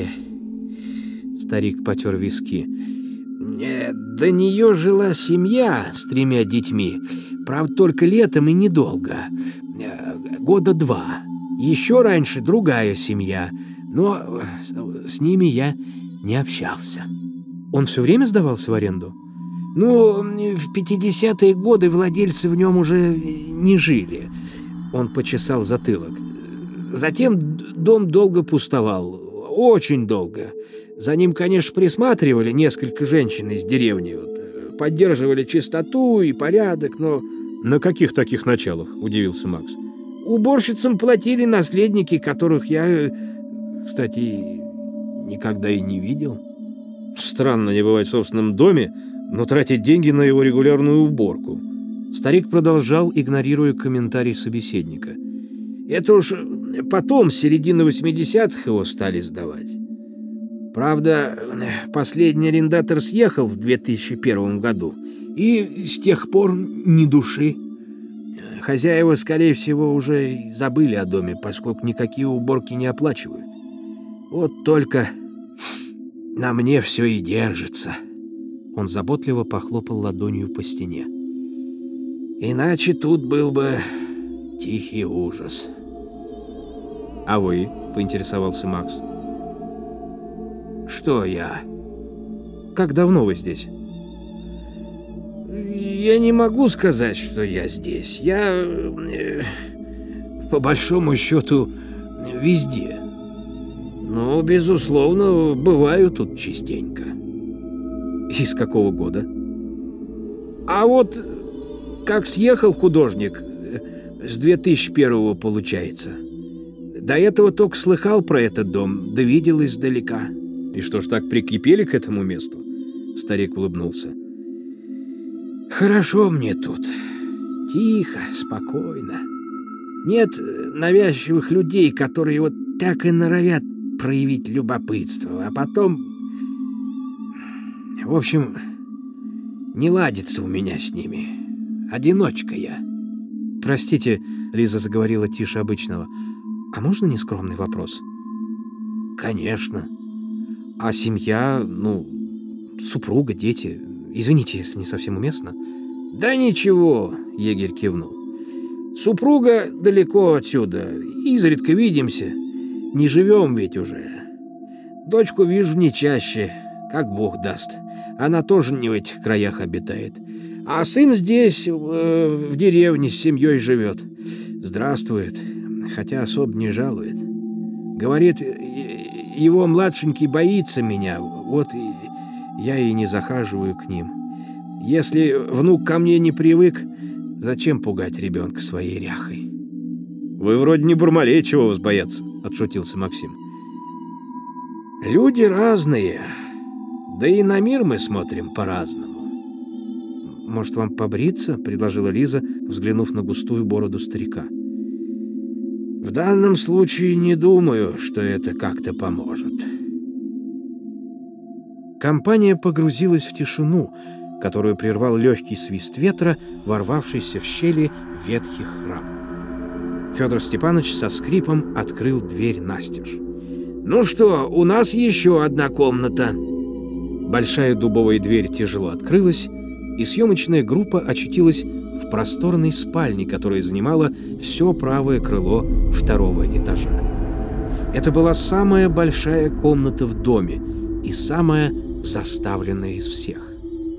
B: старик потер виски.
A: До нее жила семья с 3 детьми. Правда, только летом и недолго. 2 года. Еще раньше другая семья, но с ними я не общался.
B: Он все время сдавался в аренду?
A: Ну, в 50-е годы владельцы в нем уже не жили. Он почесал затылок. Затем дом долго пустовал. Очень долго. За ним, конечно, присматривали несколько женщин из деревни. Поддерживали чистоту и порядок, но...
B: «На каких таких началах?» – удивился Макс.
A: Уборщицам платили наследники, которых я, кстати, никогда и не видел.
B: Странно не бывать в собственном доме, но тратить деньги на его регулярную уборку. Старик продолжал, игнорируя комментарий собеседника.
A: Это уж потом, с середины 80-х, его стали сдавать. Правда, последний арендатор съехал в 2001 году, и с тех пор ни души. Хозяева, скорее всего, уже и забыли о доме, поскольку никакие уборки не оплачивают. Вот только на мне все и держится.
B: Он заботливо похлопал ладонью по стене.
A: Иначе тут был бы тихий ужас.
B: «А вы?» — поинтересовался Макс.
A: «Что я?»
B: «Как давно вы здесь?»
A: «Я не могу сказать, что я здесь. Я, по большому счету, везде. Но, безусловно, бываю тут частенько».
B: «Из какого года?»
A: «А вот как съехал художник, с 2001-го, получается. До этого только слыхал про этот дом, да видел издалека». И что ж, так прикипели к этому месту? Старик улыбнулся. Хорошо мне тут. Тихо, спокойно. Нет навязчивых людей, которые вот так и норовят проявить любопытство, а потом... В общем, не ладится у меня с ними. Одиночка я. Простите, Лиза заговорила тише обычного. А можно нескромный вопрос? Конечно. А семья, супруга, дети? Извините, если не совсем уместно. Да ничего, егерь кивнул. Супруга далеко отсюда, изредка видимся. Не живем ведь уже. Дочку вижу не чаще, как Бог даст. Она тоже не в этих краях обитает. А сын здесь, в деревне, с семьей живет. Здравствует, хотя особо не жалует. Говорит, его младшенький боится меня, вот я и не захаживаю к ним. Если внук ко мне не привык, зачем пугать ребенка своей ряхой? Вы вроде не Бармалей, чего вас бояться, отшутился Максим. Люди разные, да и на мир мы смотрим по-разному. Может, вам побриться, предложила Лиза, взглянув на густую бороду старика. В данном случае не думаю, что это как-то поможет. Компания погрузилась в тишину, которую прервал легкий свист ветра, ворвавшийся в щели ветхих храм. Федор Степанович со скрипом открыл дверь настежь. «Ну что, у нас еще одна комната». Большая дубовая дверь тяжело открылась, и съемочная группа очутилась в просторной спальне, которая занимала все правое крыло второго этажа. Это была самая большая комната в доме и самая заставленная из всех.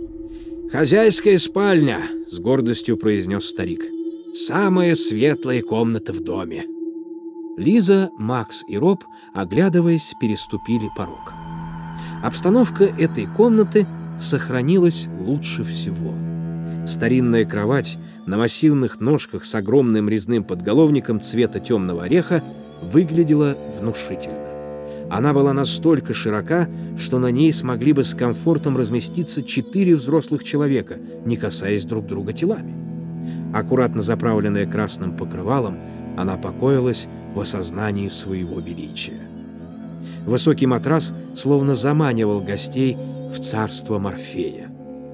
A: «Хозяйская спальня», — с гордостью произнес старик. «Самая светлая комната в доме». Лиза, Макс и Роб, оглядываясь, переступили порог. Обстановка этой комнаты сохранилась лучше всего. Старинная кровать на массивных ножках с огромным резным подголовником цвета темного ореха выглядела внушительно. Она была настолько широка, что на ней смогли бы с комфортом разместиться 4 взрослых человека, не касаясь друг друга телами. Аккуратно заправленная красным покрывалом, она покоилась в осознании своего величия. Высокий матрас словно заманивал гостей в царство Морфея.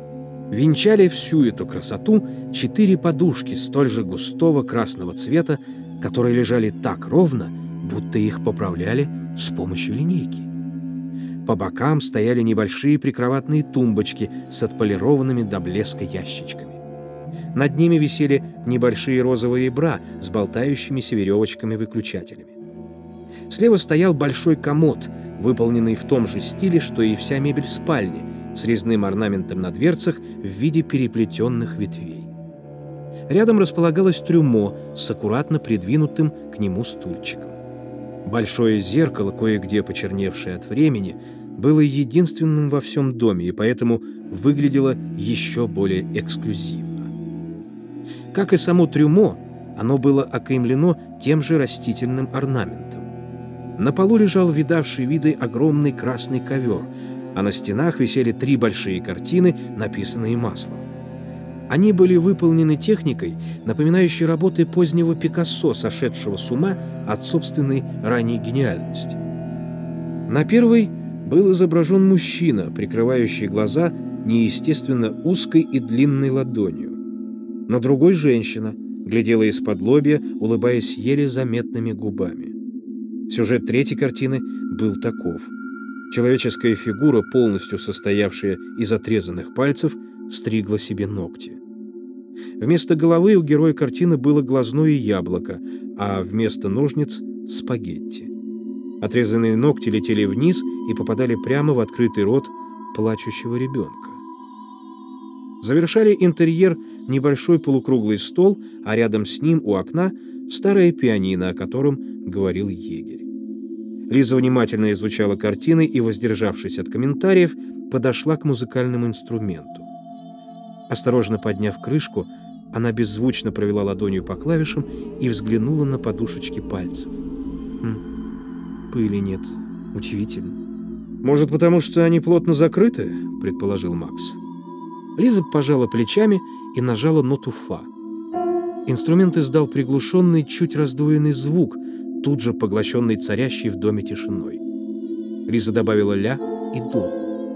A: Венчали всю эту красоту 4 подушки столь же густого красного цвета, которые лежали так ровно, будто их поправляли с помощью линейки. По бокам стояли небольшие прикроватные тумбочки с отполированными до блеска ящичками. Над ними висели небольшие розовые бра с болтающимися веревочками-выключателями. Слева стоял большой комод, выполненный в том же стиле, что и вся мебель спальни, с резным орнаментом на дверцах в виде переплетенных ветвей. Рядом располагалось трюмо с аккуратно придвинутым к нему стульчиком. Большое зеркало, кое-где почерневшее от времени, было единственным во всем доме и поэтому выглядело еще более эксклюзивно. Как и само трюмо, оно было окаймлено тем же растительным орнаментом. На полу лежал видавший виды огромный красный ковер, а на стенах висели 3 большие картины, написанные маслом. Они были выполнены техникой, напоминающей работы позднего Пикассо, сошедшего с ума от собственной ранней гениальности. На первой был изображен мужчина, прикрывающий глаза неестественно узкой и длинной ладонью. На другой женщина глядела из-под-лобья, улыбаясь еле заметными губами. Сюжет третьей картины был таков. Человеческая фигура, полностью состоявшая из отрезанных пальцев, стригла себе ногти. Вместо головы у героя картины было глазное яблоко, а вместо ножниц — спагетти. Отрезанные ногти летели вниз и попадали прямо в открытый рот плачущего ребенка. Завершали интерьер небольшой полукруглый стол, а рядом с ним у окна старое пианино, о котором говорил егерь. Лиза внимательно изучала картины и, воздержавшись от комментариев, подошла к музыкальному инструменту. Осторожно подняв крышку, она беззвучно провела ладонью по клавишам и взглянула на подушечки пальцев. Пыли нет. Удивительно. «Может, потому что они плотно закрыты?» — предположил Макс. Лиза пожала плечами и нажала ноту «фа». Инструмент издал приглушенный, чуть раздвоенный звук, тут же поглощенный царящей в доме тишиной. Лиза добавила «ля» и «до».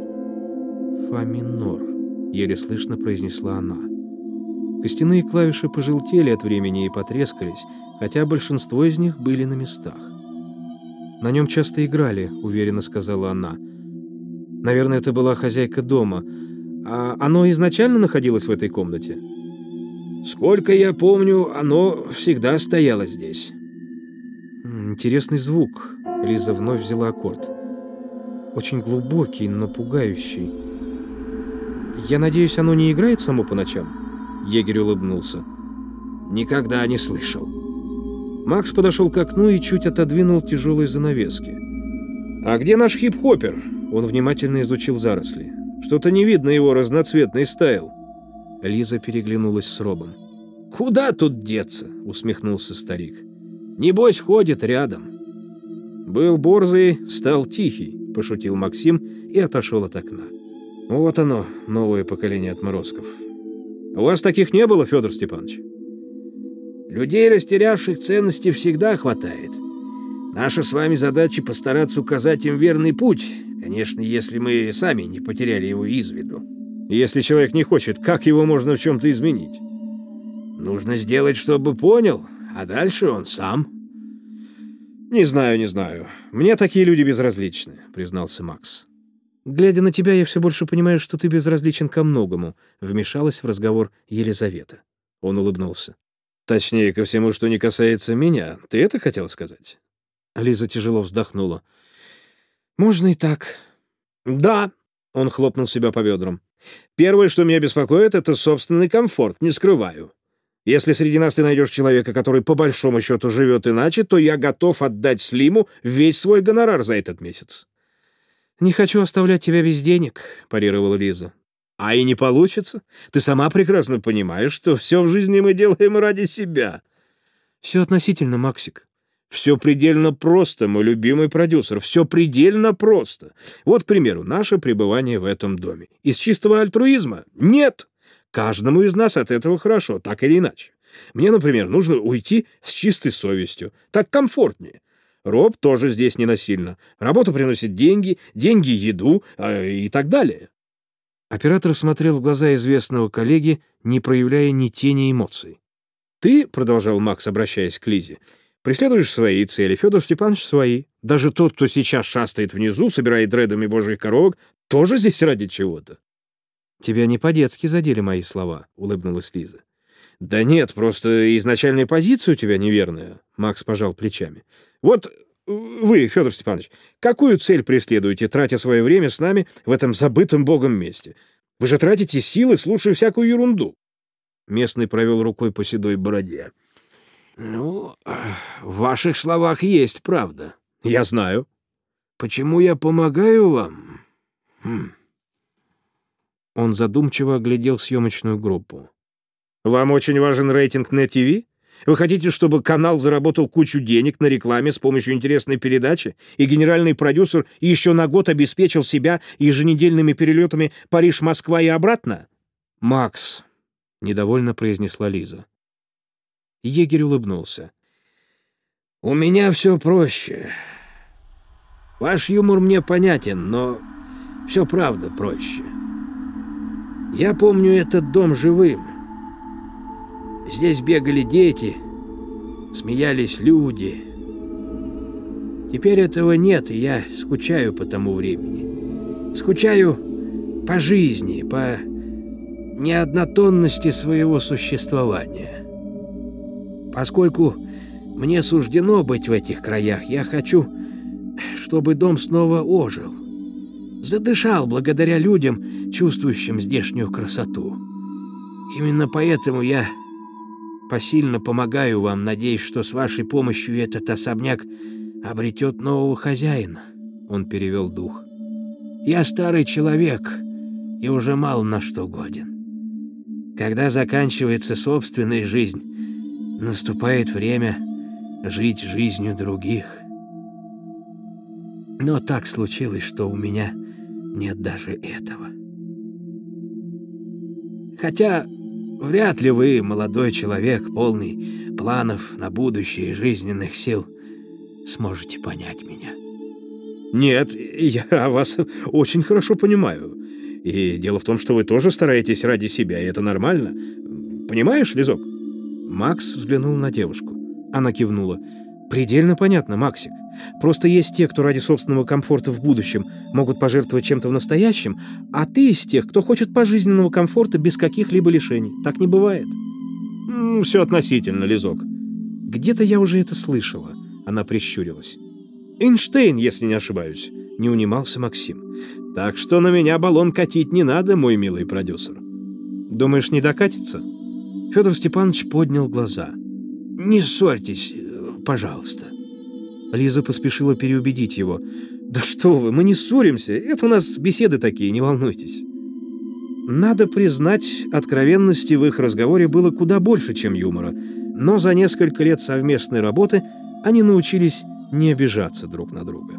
A: «Фа минор», — еле слышно произнесла она. Костяные клавиши пожелтели от времени и потрескались, хотя большинство из них были на местах. «На нем часто играли», — уверенно сказала она. «Наверное, это была хозяйка дома. А оно изначально находилось в этой комнате?»
B: «Сколько я помню, оно всегда стояло здесь».
A: «Интересный звук», — Лиза вновь взяла аккорд. «Очень глубокий, но пугающий. Я надеюсь, оно не играет само по ночам?» Егерь улыбнулся.
B: «Никогда не слышал».
A: Макс подошел к окну и чуть отодвинул тяжелые занавески. «А где наш хип-хоппер?» Он внимательно изучил заросли. «Что-то не видно его разноцветный стайл». Лиза переглянулась с Робом.
B: «Куда тут деться?» — усмехнулся старик. «Небось, ходит рядом».
A: «Был борзый, стал тихий», — пошутил Максим и отошел от окна. «Вот оно, новое поколение отморозков. У вас таких не было, Федор Степанович?»
B: «Людей, растерявших ценности, всегда хватает. Наша с вами задача постараться указать им верный путь, конечно, если мы сами не потеряли его из виду».
A: «Если человек не хочет, как его можно в чем-то изменить?»
B: «Нужно сделать, чтобы понял, а дальше он сам».
A: Не знаю. Мне такие люди безразличны», — признался Макс. «Глядя на тебя, я все больше понимаю, что ты безразличен ко многому», — вмешалась в разговор Елизавета. Он улыбнулся. «Точнее, ко всему, что не касается меня. Ты это хотела сказать?» Лиза тяжело вздохнула. «Можно и так». «Да», — он хлопнул себя по бедрам. «Первое, что меня беспокоит, это собственный комфорт, не скрываю. Если среди нас ты найдешь человека, который по большому счету живет иначе, то я готов отдать Слиму весь свой гонорар за этот месяц». «Не хочу оставлять тебя без денег», — парировала Лиза. «А и не получится. Ты сама прекрасно понимаешь, что все в жизни мы делаем ради себя». «Все относительно, Максик». «Все предельно просто, мой любимый продюсер, все предельно просто. Вот, к примеру, наше пребывание в этом доме. Из чистого альтруизма? Нет! Каждому из нас от этого хорошо, так или иначе. Мне, например, нужно уйти с чистой совестью. Так комфортнее. Роб тоже здесь не насильно. Работа приносит деньги, деньги — еду и так далее». Оператор смотрел в глаза известного коллеги, не проявляя ни тени эмоций. «Ты, — продолжал Макс, обращаясь к Лизе, — преследуешь свои цели, Федор Степанович — свои. Даже тот, кто сейчас шастает внизу, собирает дредами божьих коровок, тоже здесь ради чего-то». «Тебя не по-детски задели мои слова», — улыбнулась Лиза. «Да нет, просто изначальная позиция у тебя неверная», — Макс пожал плечами. «Вот вы, Федор Степанович, какую цель преследуете, тратя свое время с нами в этом забытом Богом месте? Вы же тратите силы, слушая всякую ерунду». Местный провел рукой по седой бороде.
B: «Ну, в ваших словах есть правда».
A: «Я знаю».
B: «Почему я помогаю вам?»
A: Он задумчиво оглядел съемочную группу. «Вам очень важен рейтинг на ТВ? Вы хотите, чтобы канал заработал кучу денег на рекламе с помощью интересной передачи, и генеральный продюсер еще на год обеспечил себя еженедельными перелетами Париж-Москва и обратно?» «Макс», — недовольно произнесла Лиза. Егерь улыбнулся.
B: «У меня все проще. Ваш юмор мне понятен, но все правда проще. Я помню этот дом живым. Здесь бегали дети, смеялись люди. Теперь этого нет, и я скучаю по тому времени. Скучаю по жизни, по неоднотонности своего существования. Поскольку мне суждено быть в этих краях, я хочу, чтобы дом снова ожил. Задышал благодаря людям, чувствующим здешнюю красоту. Именно поэтому я посильно помогаю вам, надеясь, что с вашей помощью этот особняк обретет нового хозяина». Он перевел дух. «Я старый человек и уже мало на что годен. Когда заканчивается собственная жизнь, наступает время жить жизнью других».
A: Но так случилось, что у меня нет даже этого. Хотя вряд ли вы, молодой человек, полный планов на будущее и жизненных сил, сможете понять меня. Нет, я вас очень хорошо понимаю. И дело в том, что вы тоже стараетесь ради себя, и это нормально. Понимаешь, Лизок? Макс взглянул на девушку. Она кивнула. Предельно понятно, Максик. Просто есть те, кто ради собственного комфорта в будущем могут пожертвовать чем-то в настоящем, а ты из тех, кто хочет пожизненного комфорта без каких-либо лишений. Так не бывает. Все относительно, Лизок. Где-то я уже это слышала. Она прищурилась. Эйнштейн, если не ошибаюсь, не унимался Максим. Так что на меня баллон катить не надо, мой милый продюсер. Думаешь, не докатится? Федор Степанович поднял глаза. Не ссорьтесь, пожалуйста. Лиза поспешила переубедить его. Да что вы, мы не ссоримся. Это у нас беседы такие, не волнуйтесь. Надо признать, откровенности в их разговоре было куда больше, чем юмора. Но за несколько лет совместной работы они научились не обижаться друг на друга.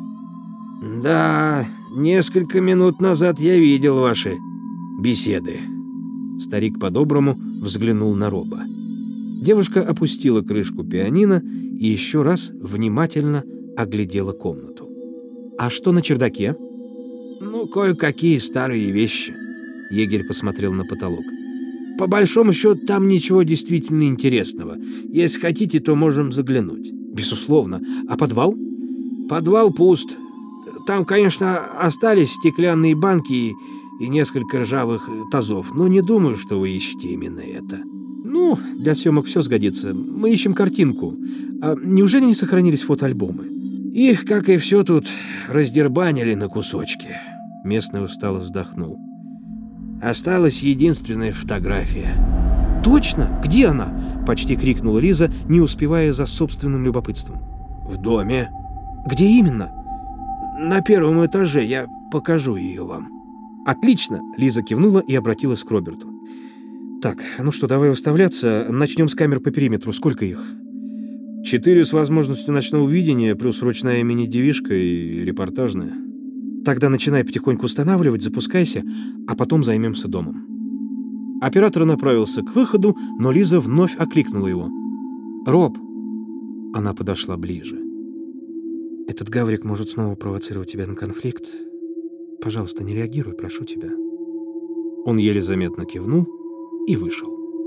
A: «Да, несколько минут назад я видел ваши беседы». Старик по-доброму взглянул на Роба. Девушка опустила крышку пианино и еще раз внимательно оглядела комнату. «А что на чердаке?» «Ну, кое-какие старые вещи». Егерь посмотрел на потолок. «По большому счету, там ничего действительно интересного. Если хотите, то можем заглянуть». «Безусловно. А подвал?» «Подвал пуст. Там, конечно, остались стеклянные банки и несколько ржавых тазов, но не думаю, что вы ищете именно это». «Ну, для съемок все сгодится. Мы ищем картинку. А неужели не сохранились фотоальбомы?» «Их, как и все тут, раздербанили на кусочки». Местный устало вздохнул. «Осталась единственная фотография». «Точно? Где она?» — почти крикнула Лиза, не успевая за собственным любопытством. «В доме». «Где именно?» «На первом этаже. Я покажу ее вам». «Отлично!» — Лиза кивнула и обратилась к Роберту. «Так, ну что, давай выставляться. Начнем с камер по периметру. Сколько их?» 4 с возможностью ночного видения, плюс ручная мини-девишка и репортажная. Тогда начинай потихоньку устанавливать, запускайся, а потом займемся домом. Оператор направился к выходу, но Лиза вновь окликнула его. «Роб!» Она подошла ближе. «Этот гаврик может снова провоцировать тебя на конфликт. Пожалуйста, не реагируй, прошу тебя». Он еле заметно кивнул и вышел.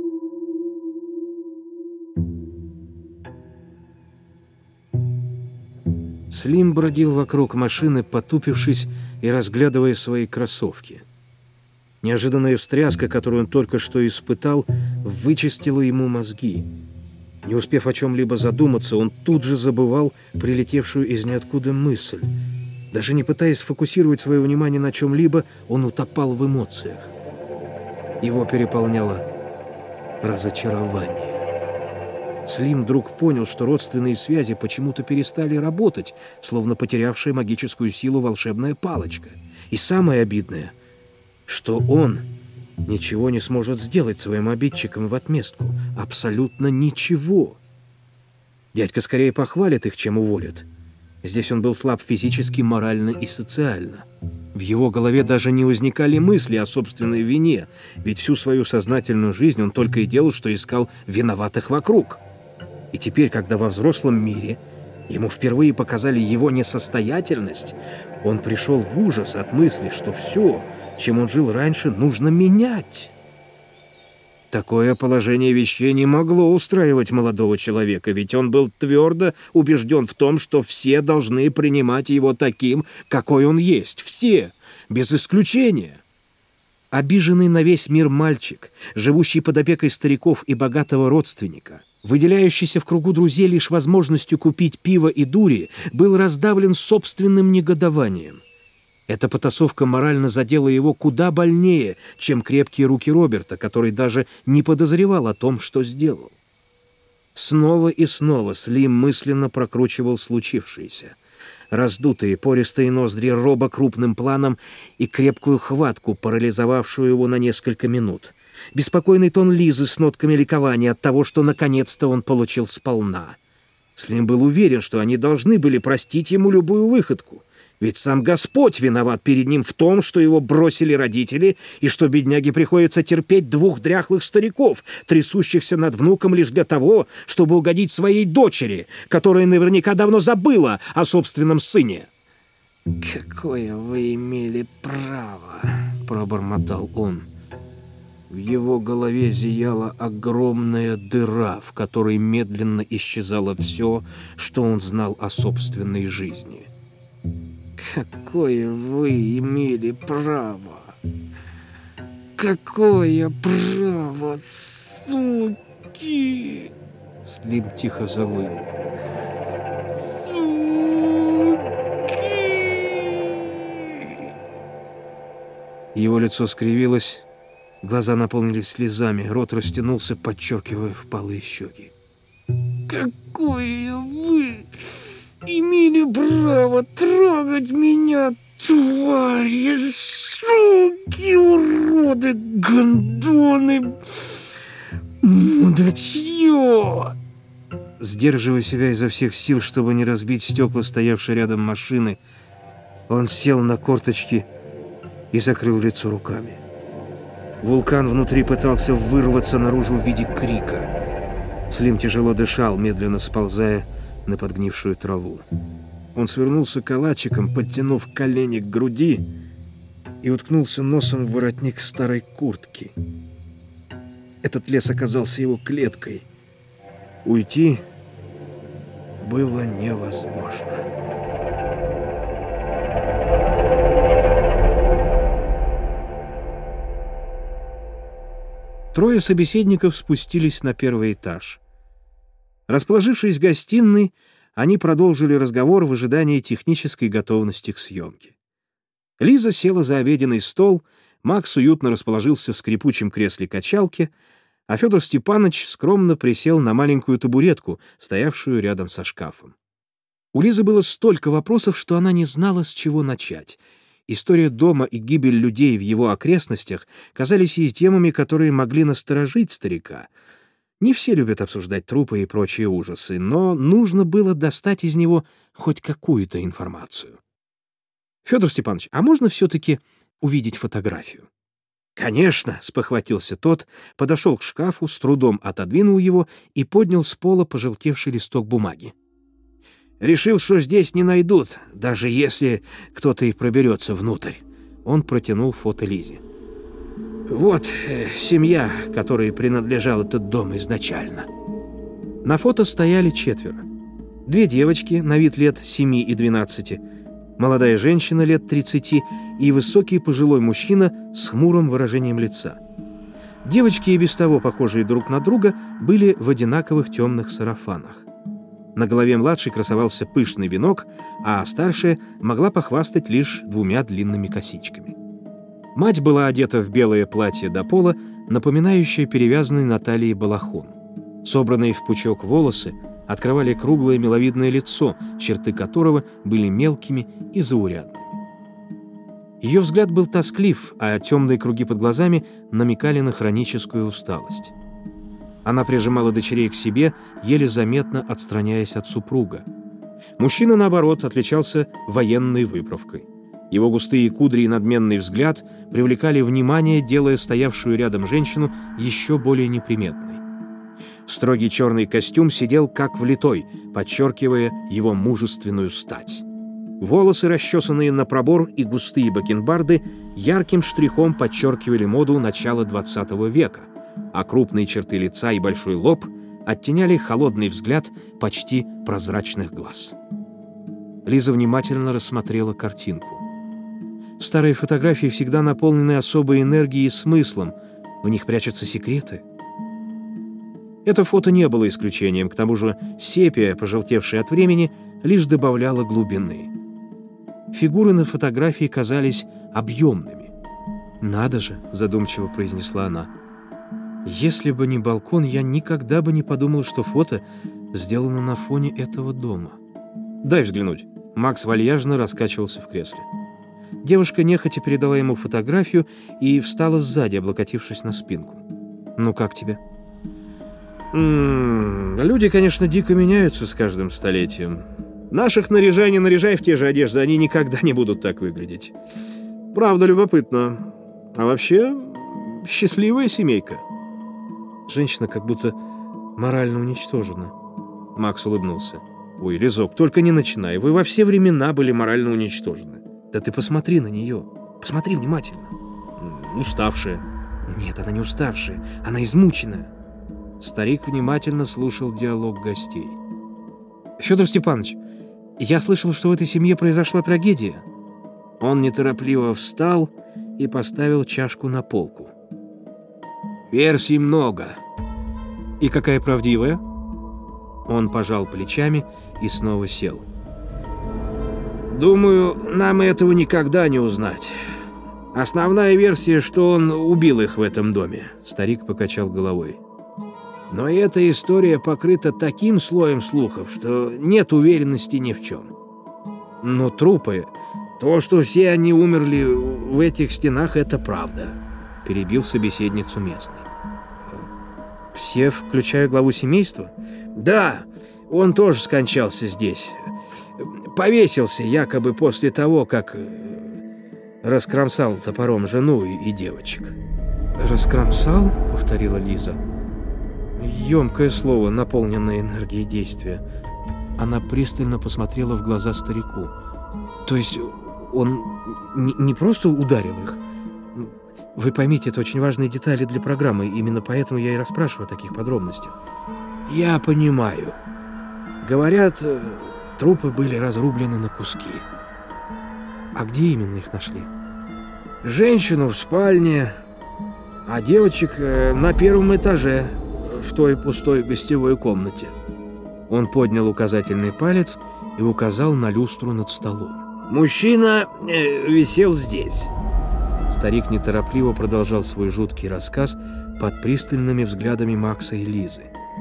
A: Слим бродил вокруг машины, потупившись и разглядывая свои кроссовки. Неожиданная встряска, которую он только что испытал, вычистила ему мозги. Не успев о чем-либо задуматься, он тут же забывал прилетевшую из ниоткуда мысль. Даже не пытаясь сфокусировать свое внимание на чем-либо, он утопал в эмоциях. Его переполняло разочарование. Слим вдруг понял, что родственные связи почему-то перестали работать, словно потерявшая магическую силу волшебная палочка. И самое обидное, что он ничего не сможет сделать своим обидчикам в отместку. Абсолютно ничего. Дядька скорее похвалит их, чем уволит. Здесь он был слаб физически, морально и социально. В его голове даже не возникали мысли о собственной вине, ведь всю свою сознательную жизнь он только и делал, что искал виноватых вокруг. И теперь, когда во взрослом мире ему впервые показали его несостоятельность, он пришел в ужас от мысли, что все, чем он жил раньше, нужно менять. Такое положение вещей не могло устраивать молодого человека, ведь он был твердо убежден в том, что все должны принимать его таким, какой он есть. Все, без исключения. Обиженный на весь мир мальчик, живущий под опекой стариков и богатого родственника, выделяющийся в кругу друзей лишь возможностью купить пиво и дури, был раздавлен собственным негодованием. Эта потасовка морально задела его куда больнее, чем крепкие руки Роберта, который даже не подозревал о том, что сделал. Снова и снова Слим мысленно прокручивал случившееся. Раздутые пористые ноздри Роба крупным планом и крепкую хватку, парализовавшую его на несколько минут. Беспокойный тон Лизы с нотками ликования от того, что наконец-то он получил сполна. Слим был уверен, что они должны были простить ему любую выходку. Ведь сам Господь виноват перед ним в том, что его бросили родители, и что бедняге приходится терпеть двух дряхлых стариков, трясущихся над внуком лишь для того, чтобы угодить своей дочери, которая наверняка давно забыла о собственном сыне.
B: «Какое вы имели право?» — пробормотал он. В его голове зияла огромная дыра, в которой медленно исчезало все, что он знал о собственной жизни. «Какое вы имели право? Какое право, суки!» Слим тихо завыл. Его лицо скривилось, глаза наполнились слезами, рот растянулся, подчеркивая впалые щеки. «Какое вы имели право трогать меня, твари, суки, уроды, гондоны, мудачье!» Сдерживая себя изо всех сил, чтобы не разбить стекла, стоявшей рядом машины, он сел на корточки и закрыл лицо руками. Вулкан внутри пытался вырваться наружу в виде крика. Слим тяжело дышал, медленно сползая на подгнившую траву. Он свернулся калачиком, подтянув колени к груди, и уткнулся носом в воротник старой куртки. Этот лес оказался его клеткой. Уйти было невозможно.
A: Трое собеседников спустились на первый этаж. Расположившись в гостиной, они продолжили разговор в ожидании технической готовности к съемке. Лиза села за обеденный стол, Макс уютно расположился в скрипучем кресле-качалке, а Федор Степанович скромно присел на маленькую табуретку, стоявшую рядом со шкафом. У Лизы было столько вопросов, что она не знала, с чего начать. История дома и гибель людей в его окрестностях казались ей темами, которые могли насторожить старика. Не все любят обсуждать трупы и прочие ужасы, но нужно было достать из него хоть какую-то информацию. «Федор Степанович, а можно все-таки увидеть фотографию?» «Конечно», — спохватился тот, подошел к шкафу, с трудом отодвинул его и поднял с пола пожелтевший листок бумаги. «Решил, что здесь не найдут, даже если кто-то и проберется внутрь». Он протянул фото Лизе. «Вот семья, которой принадлежал этот дом изначально». На фото стояли 4. 2 девочки, на вид лет 7 и 12, молодая женщина лет 30 и высокий пожилой мужчина с хмурым выражением лица. Девочки, и без того похожие друг на друга, были в одинаковых темных сарафанах. На голове младшей красовался пышный венок, а старшая могла похвастать лишь 2 длинными косичками. Мать была одета в белое платье до пола, напоминающее перевязанный на талии балахон. Собранные в пучок волосы открывали круглое миловидное лицо, черты которого были мелкими и заурядными. Ее взгляд был тосклив, а темные круги под глазами намекали на хроническую усталость. Она прижимала дочерей к себе, еле заметно отстраняясь от супруга. Мужчина, наоборот, отличался военной выправкой. Его густые кудри и надменный взгляд привлекали внимание, делая стоявшую рядом женщину еще более неприметной. Строгий черный костюм сидел как влитой, подчеркивая его мужественную стать. Волосы, расчесанные на пробор, и густые бакенбарды ярким штрихом подчеркивали моду начала XX века, а крупные черты лица и большой лоб оттеняли холодный взгляд почти прозрачных глаз. Лиза внимательно рассмотрела картинку. Старые фотографии всегда наполнены особой энергией и смыслом, в них прячутся секреты. Это фото не было исключением, к тому же сепия, пожелтевшая от времени, лишь добавляла глубины. Фигуры на фотографии казались объемными. «Надо же», — задумчиво произнесла она, — «если бы не балкон, я никогда бы не подумал, что фото сделано на фоне этого дома». «Дай взглянуть». Макс вальяжно раскачивался в кресле. Девушка нехотя передала ему фотографию и встала сзади, облокотившись на спинку. «Ну как тебе?» «Люди, конечно, дико меняются с каждым столетием. Наших наряжай, не наряжай в те же одежды, они никогда не будут так выглядеть. Правда, любопытно. А вообще, счастливая семейка. Женщина как будто морально уничтожена. Макс улыбнулся. Ой, Лизок, только не начинай. Вы во все времена были морально уничтожены. Да ты посмотри на нее. Посмотри внимательно. Уставшая. Нет, она не уставшая. Она измученная. Старик внимательно слушал диалог гостей. Федор Степанович, я слышал, что в этой семье произошла трагедия. Он неторопливо встал и поставил чашку на полку. Версий много. И какая правдивая? Он пожал плечами и снова сел. Думаю, нам этого никогда не узнать. Основная версия, что он убил их в этом доме. Старик покачал головой. Но эта история покрыта таким слоем слухов, что нет уверенности ни в чем. Но трупы, то, что все они умерли в этих стенах, это правда, перебил собеседницу местный. Все, включая главу семейства? Да, он тоже скончался здесь. Повесился якобы после того, как раскромсал топором жену и девочек. «Раскромсал?» — повторила Лиза. Ёмкое слово, наполненное энергией действия. Она пристально посмотрела в глаза старику. То есть он не просто ударил их? Вы поймите, это очень важные детали для программы, именно поэтому я и расспрашиваю о таких подробностях. Я понимаю. Говорят, трупы были разрублены на куски. А где именно их нашли? Женщину в спальне, а девочек на первом этаже, в той пустой гостевой комнате. Он поднял указательный палец и указал на люстру над столом. Мужчина висел здесь. Старик неторопливо продолжал свой жуткий рассказ под пристальными взглядами Макса и Лизы.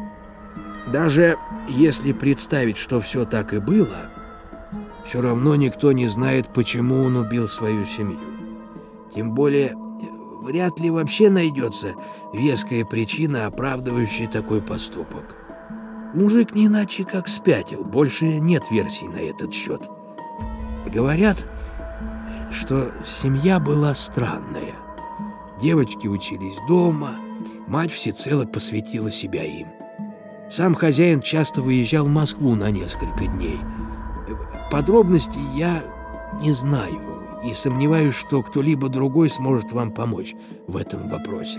A: Даже если представить, что все так и было, все равно никто не знает, почему он убил свою семью. Тем более, вряд ли вообще найдется веская причина, оправдывающая такой поступок. Мужик не иначе как спятил, больше нет версий на этот счет. Говорят, что семья была странная. Девочки учились дома, мать всецело посвятила себя им. Сам хозяин часто выезжал в Москву на несколько дней. Подробностей я не знаю и сомневаюсь, что кто-либо другой сможет вам помочь в этом вопросе.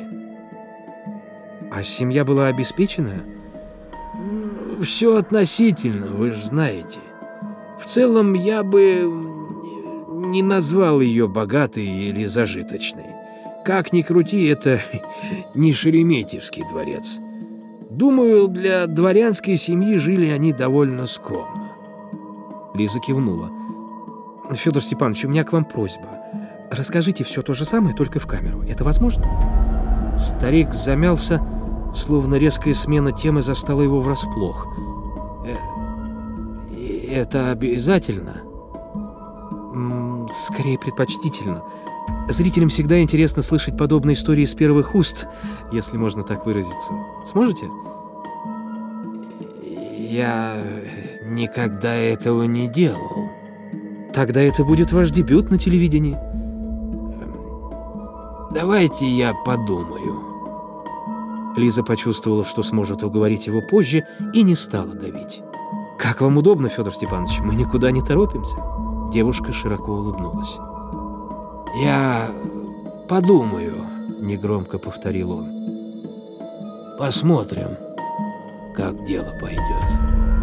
A: А семья была обеспеченная? Все относительно, вы же знаете. В целом я бы не назвал ее богатой или зажиточной. Как ни крути, это не Шереметьевский дворец. Думаю, для дворянской семьи жили они довольно скромно. Лиза кивнула. Федор Степанович, у меня к вам просьба. Расскажите все то же самое, только в камеру. Это возможно? Старик замялся, словно резкая смена темы застала его врасплох. Это обязательно? Скорее предпочтительно. Зрителям всегда интересно слышать подобные истории с первых уст, если можно так выразиться. Сможете? Я никогда этого не делал. Тогда это будет ваш дебют на телевидении. Давайте я подумаю. Лиза почувствовала, что сможет уговорить его позже, и не стала давить. Как вам удобно, Федор Степанович, мы никуда не торопимся. Девушка широко улыбнулась. «Я подумаю», — негромко повторил он. «Посмотрим, как дело пойдет».